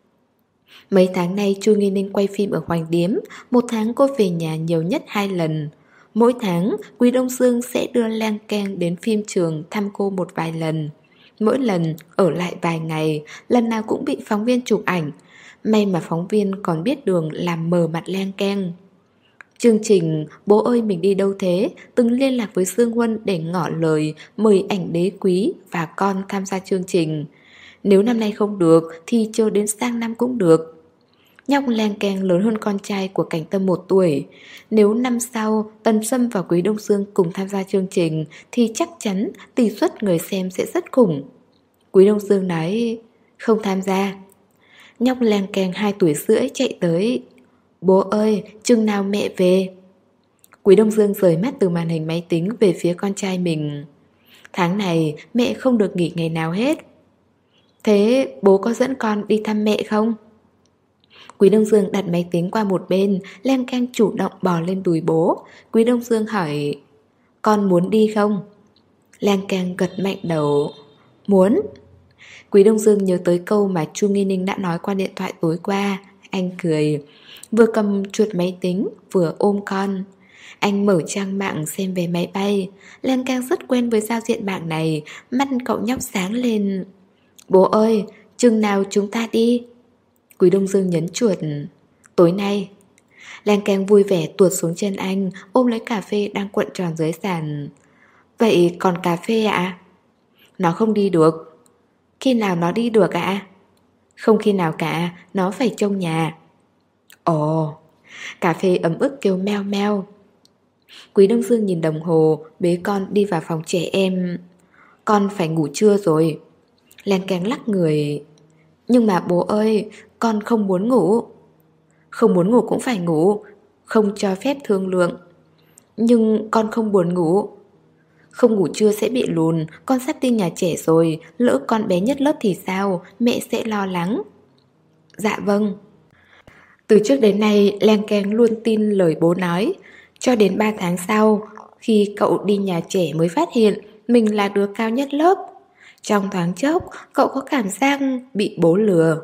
Speaker 1: Mấy tháng nay Chu Nghi Ninh quay phim ở Hoành Điếm, một tháng cô về nhà nhiều nhất hai lần. Mỗi tháng, Quý Đông Dương sẽ đưa Lang Keng đến phim trường thăm cô một vài lần. Mỗi lần ở lại vài ngày, lần nào cũng bị phóng viên chụp ảnh. May mà phóng viên còn biết đường làm mờ mặt Lang Keng. Chương trình Bố ơi mình đi đâu thế từng liên lạc với Dương Huân để ngỏ lời mời ảnh đế quý và con tham gia chương trình. Nếu năm nay không được thì chờ đến sang năm cũng được. Nhóc Lang Keng lớn hơn con trai của Cảnh Tâm một tuổi. Nếu năm sau Tần Sâm và Quý Đông Dương cùng tham gia chương trình thì chắc chắn tỷ suất người xem sẽ rất khủng. Quý Đông Dương nói không tham gia. Nhóc Lang Keng hai tuổi rưỡi chạy tới. Bố ơi, chừng nào mẹ về? Quý Đông Dương rời mắt từ màn hình máy tính về phía con trai mình. Tháng này mẹ không được nghỉ ngày nào hết. Thế bố có dẫn con đi thăm mẹ không? Quý Đông Dương đặt máy tính qua một bên, Lang Keng chủ động bò lên đùi bố. Quý Đông Dương hỏi, con muốn đi không? Lang Keng gật mạnh đầu, muốn. Quý Đông Dương nhớ tới câu mà Chu Nghi Ninh đã nói qua điện thoại tối qua. Anh cười, vừa cầm chuột máy tính, vừa ôm con. Anh mở trang mạng xem vé máy bay. Lang Keng rất quen với giao diện mạng này. Mắt cậu nhóc sáng lên. Bố ơi, chừng nào chúng ta đi? Quý Đông Dương nhấn chuột, tối nay. Lang Keng vui vẻ tuột xuống chân anh, ôm lấy cà phê đang cuộn tròn dưới sàn. Vậy còn cà phê ạ? À? Nó không đi được. Khi nào nó đi được ạ? À? Không khi nào cả, nó phải trông nhà. Ồ, cà phê ấm ức kêu meo meo. Quý Đông Dương nhìn đồng hồ, bế con đi vào phòng trẻ em. Con phải ngủ trưa rồi. Lang Keng lắc người. Nhưng mà bố ơi, con không muốn ngủ. Không muốn ngủ cũng phải ngủ, không cho phép thương lượng. Nhưng con không buồn ngủ. Không ngủ trưa sẽ bị lùn, con sắp đi nhà trẻ rồi, lỡ con bé nhất lớp thì sao, mẹ sẽ lo lắng. Dạ vâng. Từ trước đến nay, Lang Keng luôn tin lời bố nói. Cho đến ba tháng sau, khi cậu đi nhà trẻ mới phát hiện mình là đứa cao nhất lớp. Trong thoáng chốc, cậu có cảm giác bị bố lừa.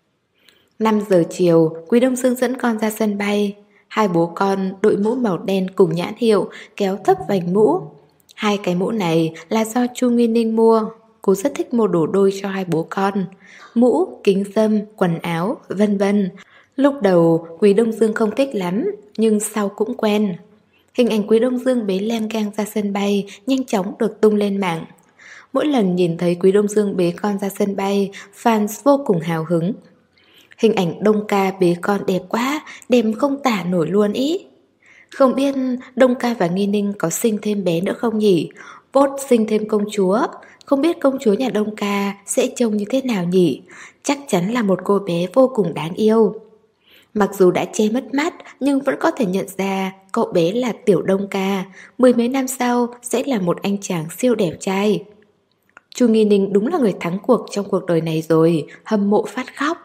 Speaker 1: Năm giờ chiều, Quý Đông Dương dẫn con ra sân bay. Hai bố con đội mũ màu đen cùng nhãn hiệu, kéo thấp vành mũ. Hai cái mũ này là do Chu Nghi Ninh mua. Cô rất thích mua đồ đôi cho hai bố con. Mũ, kính râm, quần áo, vân vân. Lúc đầu Quý Đông Dương không thích lắm, nhưng sau cũng quen. Hình ảnh Quý Đông Dương bế Lang Keng ra sân bay nhanh chóng được tung lên mạng. Mỗi lần nhìn thấy Quý Đông Dương bế con ra sân bay, fans vô cùng hào hứng. Hình ảnh Đông Ca bế con đẹp quá, đẹp không tả nổi luôn ý. Không biết Đông Ca và Nghi Ninh có sinh thêm bé nữa không nhỉ? Vote sinh thêm công chúa. Không biết công chúa nhà Đông Ca sẽ trông như thế nào nhỉ? Chắc chắn là một cô bé vô cùng đáng yêu. Mặc dù đã che mất mắt, nhưng vẫn có thể nhận ra cậu bé là Tiểu Đông Ca. Mười mấy năm sau sẽ là một anh chàng siêu đẹp trai. Chu Nghi Ninh đúng là người thắng cuộc trong cuộc đời này rồi, hâm mộ phát khóc.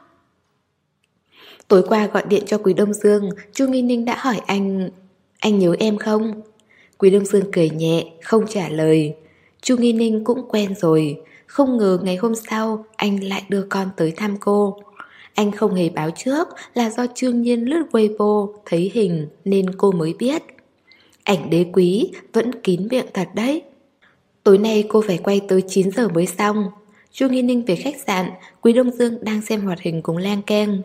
Speaker 1: Tối qua gọi điện cho Quý Đông Dương, Chu Nghi Ninh đã hỏi anh, anh nhớ em không? Quý Đông Dương cười nhẹ, không trả lời. Chu Nghi Ninh cũng quen rồi, không ngờ ngày hôm sau anh lại đưa con tới thăm cô. Anh không hề báo trước, là do Trương Nhiên lướt Weibo thấy hình nên cô mới biết. Ảnh đế quý vẫn kín miệng thật đấy. Tối nay cô phải quay tới chín giờ mới xong. Chu Nghi Ninh về khách sạn, Quý Đông Dương đang xem hoạt hình cùng Lang Keng.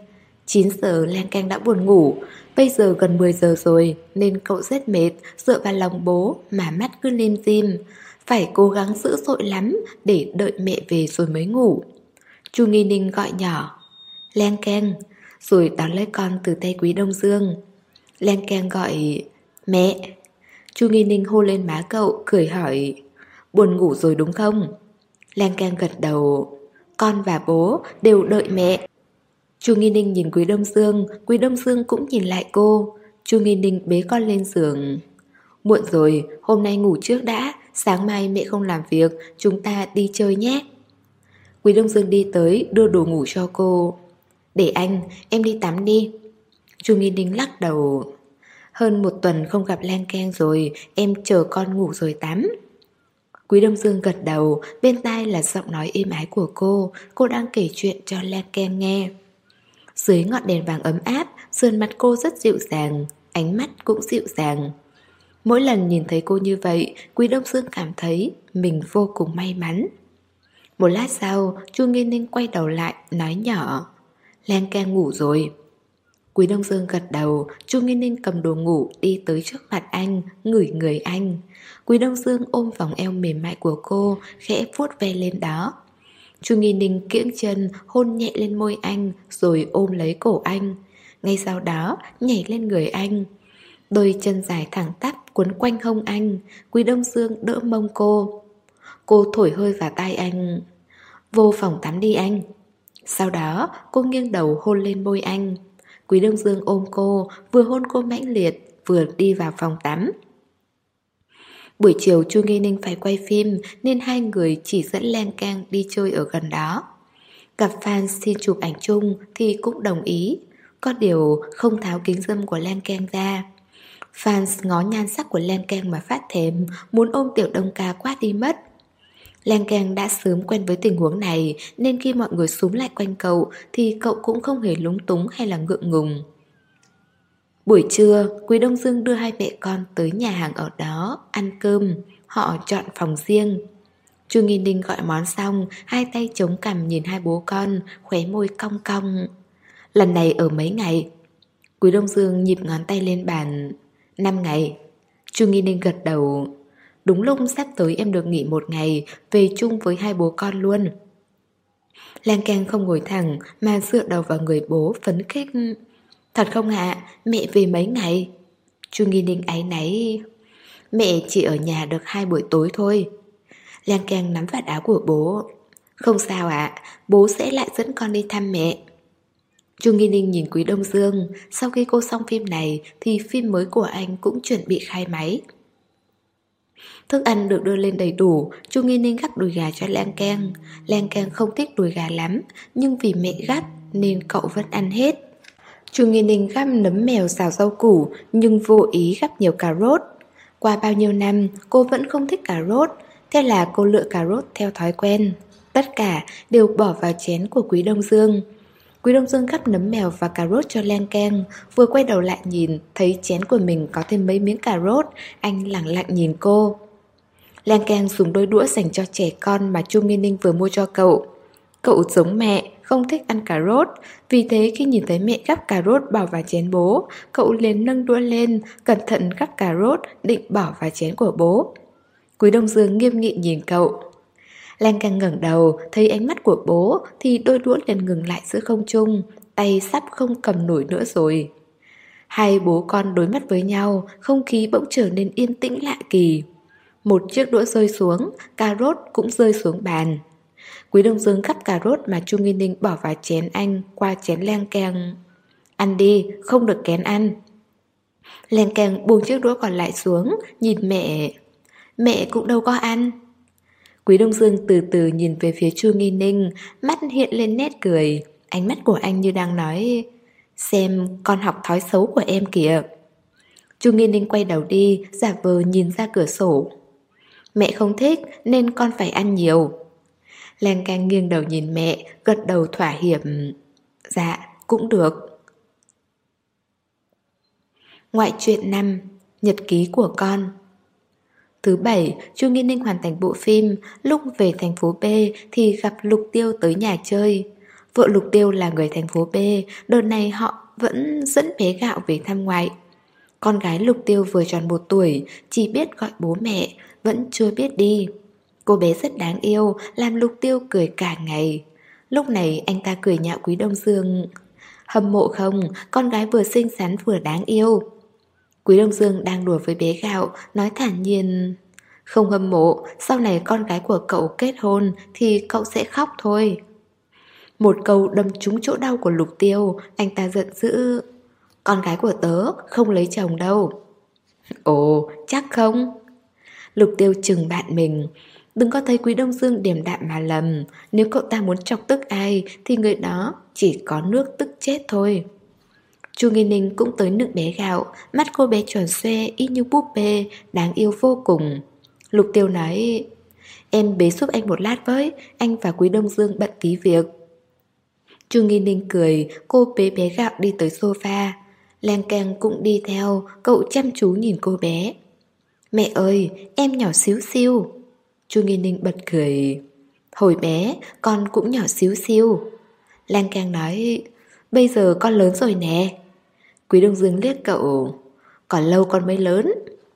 Speaker 1: chín giờ Lan Cang đã buồn ngủ. Bây giờ gần mười giờ rồi nên cậu rất mệt, dựa vào lòng bố mà mắt cứ lim dim. Phải cố gắng dữ dội lắm để đợi mẹ về rồi mới ngủ. Chu Nghi Ninh gọi nhỏ Lan Cang, rồi đón lấy con từ tay Quý Đông Dương. Lan Cang gọi mẹ. Chu Nghi Ninh hôn lên má cậu, cười hỏi buồn ngủ rồi đúng không? Lan Cang gật đầu. Con và bố đều đợi mẹ. Chu Nghi Ninh nhìn Quý Đông Dương, Quý Đông Dương cũng nhìn lại cô. Chu Nghi Ninh bế con lên giường. Muộn rồi, hôm nay ngủ trước đã, sáng mai mẹ không làm việc, chúng ta đi chơi nhé. Quý Đông Dương đi tới đưa đồ ngủ cho cô. Để anh, em đi tắm đi. Chu Nghi Ninh lắc đầu. Hơn một tuần không gặp Lan Cang rồi, em chờ con ngủ rồi tắm. Quý Đông Dương gật đầu, bên tai là giọng nói êm ái của cô. Cô đang kể chuyện cho Lan Cang nghe. Dưới ngọn đèn vàng ấm áp, sườn mặt cô rất dịu dàng, ánh mắt cũng dịu dàng. Mỗi lần nhìn thấy cô như vậy, Quý Đông Dương cảm thấy mình vô cùng may mắn. Một lát sau, Chu Nghi Ninh quay đầu lại, nói nhỏ Lan Cang ngủ rồi. Quý Đông Dương gật đầu. Chu Nghi Ninh cầm đồ ngủ đi tới trước mặt anh, ngửi người anh. Quý Đông Dương ôm vòng eo mềm mại của cô, khẽ vuốt ve lên đó. Chu Nghi Ninh kiễng chân hôn nhẹ lên môi anh, rồi ôm lấy cổ anh. Ngay sau đó nhảy lên người anh. Đôi chân dài thẳng tắp quấn quanh hông anh. Quý Đông Dương đỡ mông cô. Cô thổi hơi vào tai anh. Vô phòng tắm đi anh. Sau đó cô nghiêng đầu hôn lên môi anh. Quý Đông Dương ôm cô, vừa hôn cô mãnh liệt, vừa đi vào phòng tắm. Buổi chiều Chu Nghi Ninh phải quay phim nên hai người chỉ dẫn Lan Cang đi chơi ở gần đó. Gặp fan xin chụp ảnh chung thì cũng đồng ý. Có điều không tháo kính râm của Lan Cang ra. Fans ngó nhan sắc của Lan Cang mà phát thèm, muốn ôm Tiểu Đông Ca quá đi mất. Lan Cang đã sớm quen với tình huống này nên khi mọi người xúm lại quanh cậu thì cậu cũng không hề lúng túng hay là ngượng ngùng. Buổi trưa, Quý Đông Dương đưa hai mẹ con tới nhà hàng ở đó ăn cơm. Họ chọn phòng riêng. Chu Nghi Ninh gọi món xong, hai tay chống cằm nhìn hai bố con, khóe môi cong cong. Lần này ở mấy ngày? Quý Đông Dương nhịp ngón tay lên bàn. Năm ngày. Chu Nghi Ninh gật đầu. Đúng lúc sắp tới em được nghỉ một ngày, về chung với hai bố con luôn. Lan Cang không ngồi thẳng mà dựa đầu vào người bố phấn khích. Thật không ạ? Mẹ về mấy ngày? Chu Nghi Ninh áy náy. Mẹ chỉ ở nhà được hai buổi tối thôi. Lan Cang nắm vạt áo của bố. Không sao ạ, bố sẽ lại dẫn con đi thăm mẹ. Chu Nghi Ninh nhìn Quý Đông Dương. Sau khi cô xong phim này thì phim mới của anh cũng chuẩn bị khai máy. Thức ăn được đưa lên đầy đủ. Chu Nghi Ninh gắp đùi gà cho Lan Cang. Lan Cang không thích đùi gà lắm, nhưng vì mẹ gắp nên cậu vẫn ăn hết. Chu Nghi Ninh gắp nấm mèo xào rau củ, nhưng vô ý gắp nhiều cà rốt. Qua bao nhiêu năm cô vẫn không thích cà rốt, thế là cô lựa cà rốt theo thói quen. Tất cả đều bỏ vào chén của Quý Đông Dương. Quý Đông Dương gắp nấm mèo và cà rốt cho Lan Cang. Vừa quay đầu lại nhìn, thấy chén của mình có thêm mấy miếng cà rốt. Anh lẳng lặng nhìn cô. Lan Cang dùng đôi đũa dành cho trẻ con mà Chu Nghi Ninh vừa mua cho cậu. Cậu giống mẹ, không thích ăn cà rốt. Vì thế khi nhìn thấy mẹ gắp cà rốt bỏ vào chén bố, cậu liền nâng đũa lên, cẩn thận gắp cà rốt, định bỏ vào chén của bố. Quý Đông Dương nghiêm nghị nhìn cậu. Lan Cang ngẩng đầu, thấy ánh mắt của bố thì đôi đũa liền ngừng lại giữa không trung, tay sắp không cầm nổi nữa rồi. Hai bố con đối mắt với nhau, không khí bỗng trở nên yên tĩnh lạ kỳ. Một chiếc đũa rơi xuống, cà rốt cũng rơi xuống bàn. Quý Đông Dương gắp cà rốt mà Chu Nghi Ninh bỏ vào chén anh qua chén Lan Cang. Ăn đi, không được kén ăn. Lan Cang buông chiếc đũa còn lại xuống, nhìn mẹ. Mẹ cũng đâu có ăn. Quý Đông Dương từ từ nhìn về phía Chu Nghi Ninh, mắt hiện lên nét cười. Ánh mắt của anh như đang nói, xem con học thói xấu của em kìa. Chu Nghi Ninh quay đầu đi, giả vờ nhìn ra cửa sổ. Mẹ không thích nên con phải ăn nhiều. Lan Cang nghiêng đầu nhìn mẹ, gật đầu thỏa hiệp. Dạ, cũng được. Ngoại truyện năm, nhật ký của con. Thứ bảy, Chu Nghi Ninh hoàn thành bộ phim. Lúc về thành phố B thì gặp Lục Tiêu tới nhà chơi. Vợ Lục Tiêu là người thành phố B, đợt này họ vẫn dẫn bé Gạo về thăm ngoại. Con gái Lục Tiêu vừa tròn một tuổi, chỉ biết gọi bố mẹ, vẫn chưa biết đi. Cô bé rất đáng yêu, làm Lục Tiêu cười cả ngày. Lúc này anh ta cười nhạo Quý Đông Dương. Hâm mộ không, con gái vừa xinh xắn vừa đáng yêu. Quý Đông Dương đang đùa với bé Gạo, nói thản nhiên. Không hâm mộ, sau này con gái của cậu kết hôn thì cậu sẽ khóc thôi. Một câu đâm trúng chỗ đau của Lục Tiêu, anh ta giận dữ. Con gái của tớ không lấy chồng đâu. Ồ, chắc không? Lục Tiêu chừng bạn mình. Đừng có thấy Quý Đông Dương điềm đạm mà lầm. Nếu cậu ta muốn chọc tức ai thì người đó chỉ có nước tức chết thôi. Chu Nghi Ninh cũng tới nựng bé Gạo. Mắt cô bé tròn xoe y như búp bê, đáng yêu vô cùng. Lục Tiêu nói, em bế giúp anh một lát với, anh và Quý Đông Dương bận tí việc. Chu Nghi Ninh cười, cô bế bé Gạo đi tới sofa. Lan Kang cũng đi theo, cậu chăm chú nhìn cô bé. Mẹ ơi, em nhỏ xíu xiu. Chu Nghi Ninh bật cười. Hồi bé, con cũng nhỏ xíu xiu. Lan Kang nói, bây giờ con lớn rồi nè. Quý Đông Dương liếc cậu, còn lâu con mới lớn.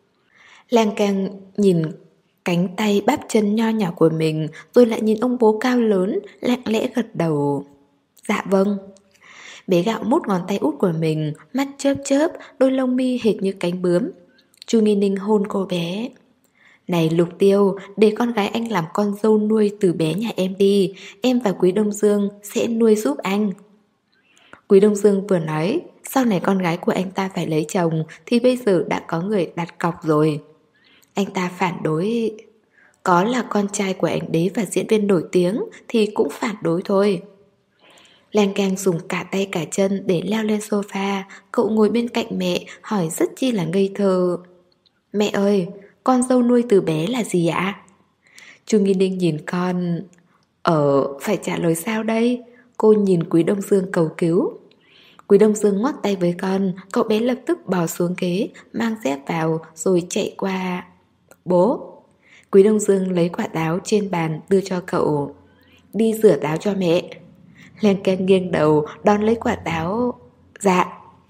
Speaker 1: Lan Kang nhìn cánh tay bắp chân nho nhỏ của mình, rồi lại nhìn ông bố cao lớn, lặng lẽ gật đầu. Dạ vâng. Bé Gạo mút ngón tay út của mình, mắt chớp chớp, đôi lông mi hệt như cánh bướm. Chu Nghi Ninh hôn cô bé. Này Lục Tiêu, để con gái anh làm con dâu nuôi từ bé nhà em đi. Em và Quý Đông Dương sẽ nuôi giúp anh. Quý Đông Dương vừa nói, sau này con gái của anh ta phải lấy chồng thì bây giờ đã có người đặt cọc rồi. Anh ta phản đối. Có là con trai của anh đế và diễn viên nổi tiếng thì cũng phản đối thôi. Lan Kang dùng cả tay cả chân để leo lên sofa. Cậu ngồi bên cạnh mẹ, hỏi rất chi là ngây thơ. Mẹ ơi, con dâu nuôi từ bé là gì ạ? Chu Nghi Ninh nhìn con. Ờ, phải trả lời sao đây? Cô nhìn Quý Đông Dương cầu cứu. Quý Đông Dương ngoắc tay với con. Cậu bé lập tức bò xuống ghế, mang dép vào rồi chạy qua. Bố. Quý Đông Dương lấy quả táo trên bàn đưa cho cậu. Đi rửa táo cho mẹ. Lan Kang nghiêng đầu đón lấy quả táo. Dạ.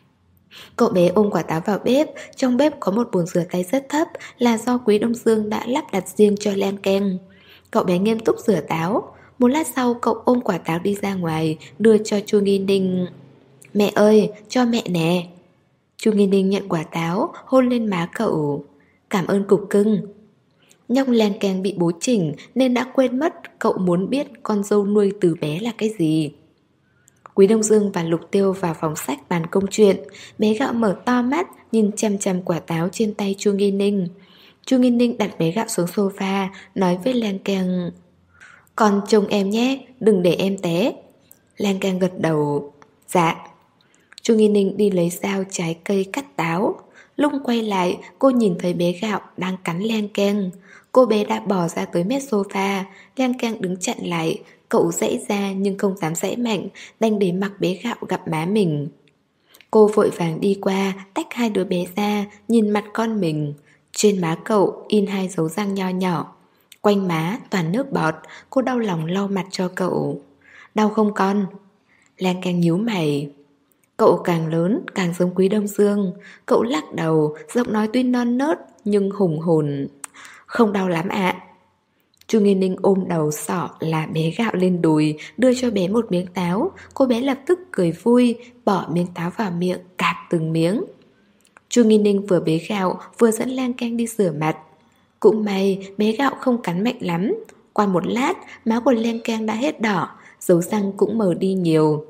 Speaker 1: Cậu bé ôm quả táo vào bếp. Trong bếp có một bồn rửa tay rất thấp, là do Quý Đông Dương đã lắp đặt riêng cho Lan Kang. Cậu bé nghiêm túc rửa táo. Một lát sau cậu ôm quả táo đi ra ngoài, đưa cho Chu Nghi Ninh. Mẹ ơi, cho mẹ nè. Chu Nghi Ninh nhận quả táo, hôn lên má cậu. Cảm ơn cục cưng. Nhóc Lan Kang bị bố chỉnh nên đã quên mất cậu muốn biết con dâu nuôi từ bé là cái gì. Quý Đông Dương và Lục Tiêu vào phòng sách bàn công chuyện. Bé Gạo mở to mắt, nhìn chăm chăm quả táo trên tay Chu Nghi Ninh. Chu Nghi Ninh đặt bé Gạo xuống sofa, nói với Lan Kang. Con trông em nhé, đừng để em té. Lan Kang gật đầu. Dạ. Chu Nghi Ninh đi lấy dao trái cây cắt táo. Lúc quay lại, cô nhìn thấy bé Gạo đang cắn Lan Kang. Cô bé đã bò ra tới mép sofa. Lan Kang đứng chặn lại. Cậu giãy ra nhưng không dám giãy mạnh, đành để mặc bé Gạo gặp má mình. Cô vội vàng đi qua, tách hai đứa bé ra, nhìn mặt con mình. Trên má cậu in hai dấu răng nho nhỏ. Quanh má toàn nước bọt. Cô đau lòng lau mặt cho cậu. Đau không con? Lan Kang nhíu mày. Cậu càng lớn càng giống Quý Đông Dương. Cậu lắc đầu, giọng nói tuy non nớt nhưng hùng hồn. Không đau lắm ạ. Chu Nghi Ninh ôm đầu sọ là bé Gạo lên đùi, đưa cho bé một miếng táo. Cô bé lập tức cười vui, bỏ miếng táo vào miệng, cạp từng miếng. Chu Nghi Ninh vừa bế Gạo, vừa dẫn Lan Kang đi rửa mặt. Cũng may bé Gạo không cắn mạnh lắm. Qua một lát, má của Lan Kang đã hết đỏ, dấu răng cũng mờ đi nhiều.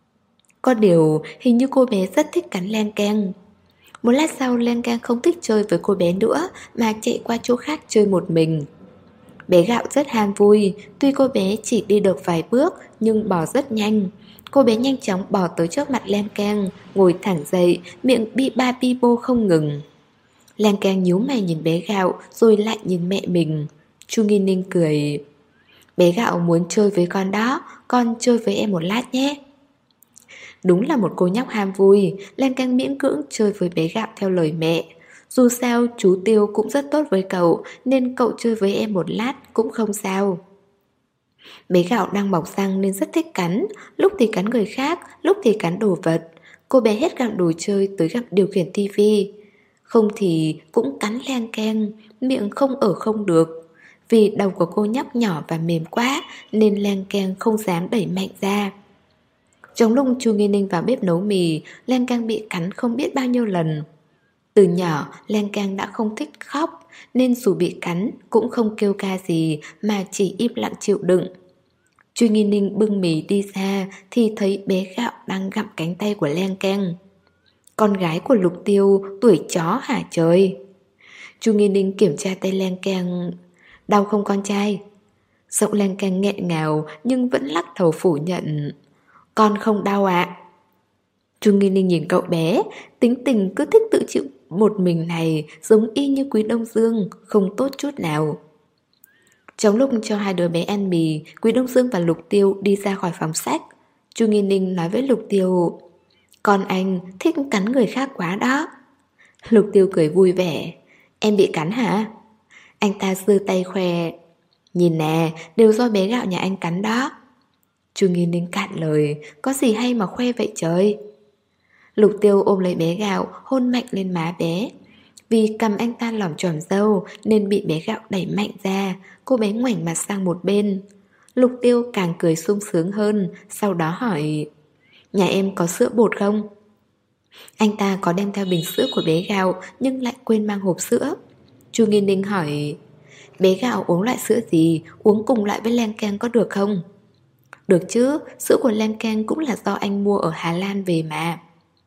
Speaker 1: Có điều, hình như cô bé rất thích cắn Lan Kang. Một lát sau, Lan Kang không thích chơi với cô bé nữa, mà chạy qua chỗ khác chơi một mình. Bé Gạo rất ham vui, tuy cô bé chỉ đi được vài bước nhưng bò rất nhanh. Cô bé nhanh chóng bò tới trước mặt Lan Kang, ngồi thẳng dậy, miệng bi ba bi bô không ngừng. Lan Kang nhíu mày nhìn bé Gạo rồi lại nhìn mẹ mình. Chu Nghi Ninh cười. Bé Gạo muốn chơi với con đó, con chơi với em một lát nhé. Đúng là một cô nhóc ham vui. Lan Kang miễn cưỡng chơi với bé Gạo theo lời mẹ. Dù sao chú Tiêu cũng rất tốt với cậu, nên cậu chơi với em một lát cũng không sao. Bé Gạo đang mọc răng nên rất thích cắn, lúc thì cắn người khác, lúc thì cắn đồ vật. Cô bé hết gặm đồ chơi tới gặm điều khiển tivi. Không thì cũng cắn len keng, miệng không ở không được. Vì đầu của cô nhóc nhỏ và mềm quá nên len keng không dám đẩy mạnh ra. Trong lúc Chu Nghi Ninh vào bếp nấu mì, len keng bị cắn không biết bao nhiêu lần. Từ nhỏ, Len Keng đã không thích khóc, nên dù bị cắn cũng không kêu ca gì mà chỉ im lặng chịu đựng. Chu Nghi Ninh bưng mì đi ra thì thấy bé Gạo đang gặm cánh tay của Len Keng. Con gái của Lục Tiêu tuổi chó hả trời? Chu Nghi Ninh kiểm tra tay Len Keng. Đau không con trai? Giọng Len Keng nghẹn ngào nhưng vẫn lắc đầu phủ nhận. Con không đau ạ. Chu Nghi Ninh nhìn cậu bé, tính tình cứ thích tự chịu một mình này giống y như Quý Đông Dương, không tốt chút nào. Trong lúc cho hai đứa bé ăn mì, Quý Đông Dương và Lục Tiêu đi ra khỏi phòng sách. Chu Nghi Ninh nói với Lục Tiêu, con anh thích cắn người khác quá đó. Lục Tiêu cười vui vẻ, em bị cắn hả? Anh ta giơ tay khoe, nhìn nè, đều do bé Gạo nhà anh cắn đó. Chu Nghi Ninh cạn lời, có gì hay mà khoe vậy trời? Lục Tiêu ôm lấy bé Gạo, hôn mạnh lên má bé. Vì cầm anh ta lỏm chỏm râu nên bị bé Gạo đẩy mạnh ra, cô bé ngoảnh mặt sang một bên. Lục Tiêu càng cười sung sướng hơn, sau đó hỏi, nhà em có sữa bột không? Anh ta có đem theo bình sữa của bé Gạo nhưng lại quên mang hộp sữa. Chu Nghi Ninh hỏi, bé Gạo uống loại sữa gì, uống cùng loại với Len Keng có được không? Được chứ, sữa của Len Keng cũng là do anh mua ở Hà Lan về mà.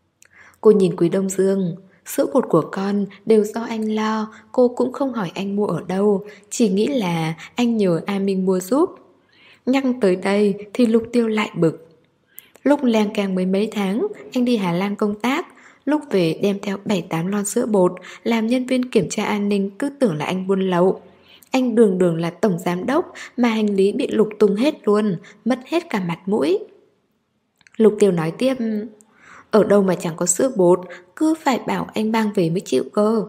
Speaker 1: Cô nhìn Quý Đông Dương, sữa bột của con đều do anh lo, cô cũng không hỏi anh mua ở đâu, chỉ nghĩ là anh nhờ A Minh mua giúp. Nhắc tới đây thì Lục Tiêu lại bực. Lúc Len Keng mới mấy tháng, anh đi Hà Lan công tác, lúc về đem theo bảy tám lon sữa bột, làm nhân viên kiểm tra an ninh cứ tưởng là anh buôn lậu. Anh đường đường là tổng giám đốc mà hành lý bị lục tung hết luôn, mất hết cả mặt mũi. Lục Tiêu nói tiếp, ở đâu mà chẳng có sữa bột, cứ phải bảo anh mang về mới chịu cơ.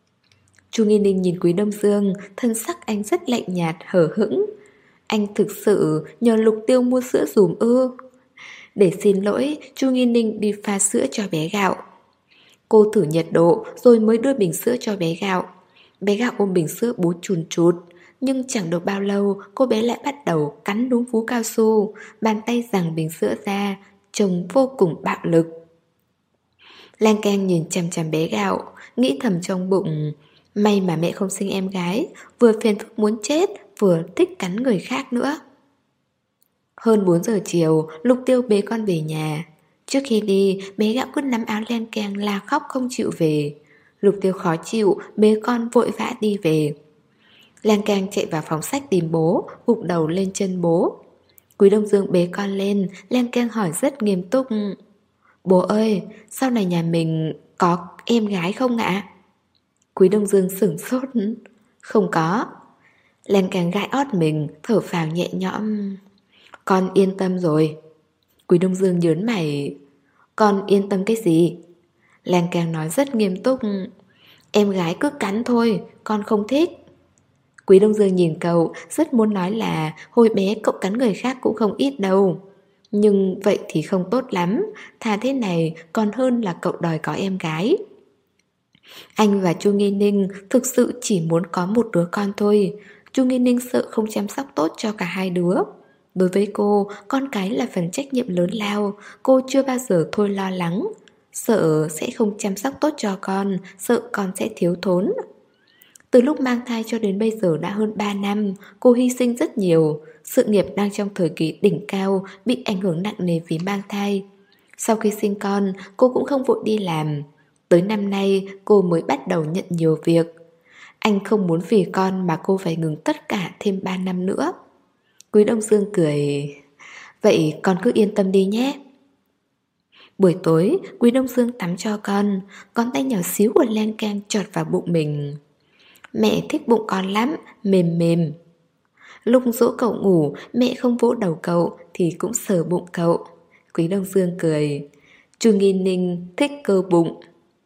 Speaker 1: Chu Nghi Ninh nhìn Quý Đông Dương, thân sắc anh rất lạnh nhạt, hờ hững. Anh thực sự nhờ Lục Tiêu mua sữa dùm ư? Để xin lỗi, Chu Nghi Ninh đi pha sữa cho bé Gạo. Cô thử nhiệt độ rồi mới đưa bình sữa cho bé Gạo. Bé Gạo ôm bình sữa bú chùn chụt, nhưng chẳng được bao lâu cô bé lại bắt đầu cắn đúng vú cao su, bàn tay giằng bình sữa ra, trông vô cùng bạo lực. Len Keng nhìn chằm chằm bé Gạo, nghĩ thầm trong bụng, may mà mẹ không sinh em gái, vừa phiền phức muốn chết, vừa thích cắn người khác nữa. Hơn bốn giờ chiều, Lục Tiêu bế con về nhà. Trước khi đi, bé Gạo cứ nắm áo Len Keng la khóc không chịu về. Lục Tiêu khó chịu, bế con vội vã đi về. Len Keng chạy vào phòng sách tìm bố, gục đầu lên chân bố. Quý Đông Dương bế con lên, Len Keng hỏi rất nghiêm túc, bố ơi, sau này nhà mình có em gái không ạ? Quý Đông Dương sửng sốt, không có. Len Keng gãi ót mình, thở phào nhẹ nhõm, con yên tâm rồi. Quý Đông Dương nhớn mày, con yên tâm cái gì? Len Keng nói rất nghiêm túc, em gái cứ cắn thôi, con không thích. Quý Đông Dương nhìn cậu, rất muốn nói là hồi bé cậu cắn người khác cũng không ít đâu. Nhưng vậy thì không tốt lắm, thà thế này còn hơn là cậu đòi có em gái. Anh và Chu Nghi Ninh thực sự chỉ muốn có một đứa con thôi. Chu Nghi Ninh sợ không chăm sóc tốt cho cả hai đứa. Đối với cô, con cái là phần trách nhiệm lớn lao, cô chưa bao giờ thôi lo lắng. Sợ sẽ không chăm sóc tốt cho con, sợ con sẽ thiếu thốn. Từ lúc mang thai cho đến bây giờ đã hơn ba năm, cô hy sinh rất nhiều. Sự nghiệp đang trong thời kỳ đỉnh cao, bị ảnh hưởng nặng nề vì mang thai. Sau khi sinh con, cô cũng không vội đi làm. Tới năm nay, cô mới bắt đầu nhận nhiều việc. Anh không muốn vì con mà cô phải ngừng tất cả thêm ba năm nữa. Quý Đông Dương cười, vậy con cứ yên tâm đi nhé. Buổi tối, Quý Đông Dương tắm cho con, con tay nhỏ xíu của Len Keng chọt vào bụng mình. Mẹ thích bụng con lắm, mềm mềm. Lúc dỗ cậu ngủ, mẹ không vỗ đầu cậu thì cũng sờ bụng cậu. Quý Đông Dương cười, Chu Nghi Ninh thích cơ bụng.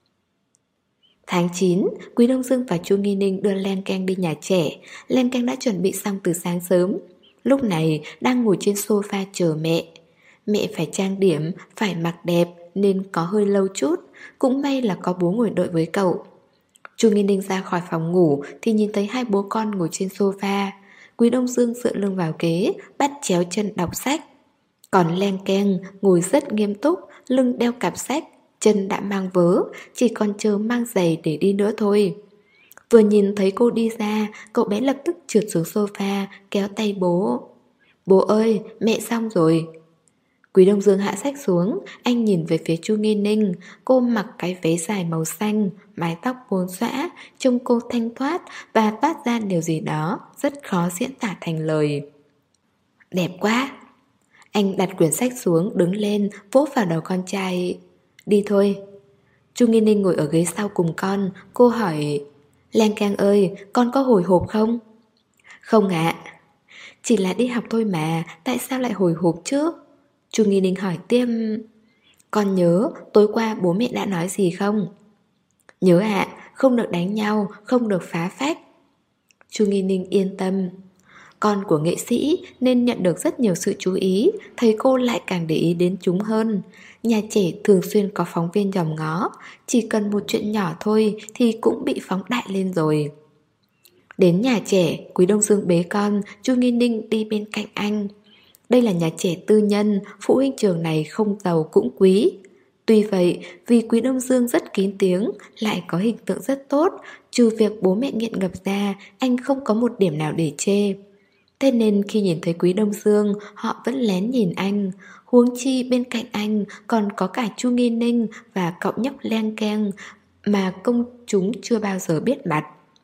Speaker 1: Tháng chín, Quý Đông Dương và Chu Nghi Ninh đưa Len Keng đi nhà trẻ. Len Keng đã chuẩn bị xong từ sáng sớm. Lúc này đang ngồi trên sofa chờ mẹ. Mẹ phải trang điểm, phải mặc đẹp nên có hơi lâu chút. Cũng may là có bố ngồi đợi với cậu. Chu Nghi Ninh ra khỏi phòng ngủ thì nhìn thấy hai bố con ngồi trên sofa. Quý Đông Dương dựa lưng vào ghế, bắt chéo chân đọc sách. Còn Len Keng ngồi rất nghiêm túc, lưng đeo cặp sách, chân đã mang vớ, chỉ còn chờ mang giày để đi nữa thôi. Vừa nhìn thấy cô đi ra, cậu bé lập tức trượt xuống sofa, kéo tay bố. Bố ơi, mẹ xong rồi. Quý Đông Dương hạ sách xuống, anh nhìn về phía Chu Nghi Ninh. Cô mặc cái váy dài màu xanh, mái tóc buông xõa, trông cô thanh thoát và toát ra điều gì đó rất khó diễn tả thành lời. Đẹp quá. Anh đặt quyển sách xuống, đứng lên, vỗ vào đầu con trai. Đi thôi. Chu Nghi Ninh ngồi ở ghế sau cùng con. Cô hỏi, Lan Kang ơi, con có hồi hộp không? Không ạ. Chỉ là đi học thôi mà, tại sao lại hồi hộp chứ? Chu Nghi Ninh hỏi tiếp. Con nhớ tối qua bố mẹ đã nói gì không? Nhớ ạ, không được đánh nhau, không được phá phách. Chu Nghi Ninh yên tâm. Con của nghệ sĩ nên nhận được rất nhiều sự chú ý, thầy cô lại càng để ý đến chúng hơn. Nhà trẻ thường xuyên có phóng viên dòm ngó, chỉ cần một chuyện nhỏ thôi thì cũng bị phóng đại lên rồi. Đến nhà trẻ, Quý Đông Dương bế con, Chu Nghi Ninh đi bên cạnh anh. Đây là nhà trẻ tư nhân, phụ huynh trường này không giàu cũng quý. Tuy vậy, vì Quý Đông Dương rất kín tiếng, lại có hình tượng rất tốt, trừ việc bố mẹ nghiện ngập ra, anh không có một điểm nào để chê. Thế nên khi nhìn thấy Quý Đông Dương, họ vẫn lén nhìn anh. Huống chi bên cạnh anh còn có cả Chu Nghi Ninh và cậu nhóc Len Keng mà công chúng chưa bao giờ biết mặt.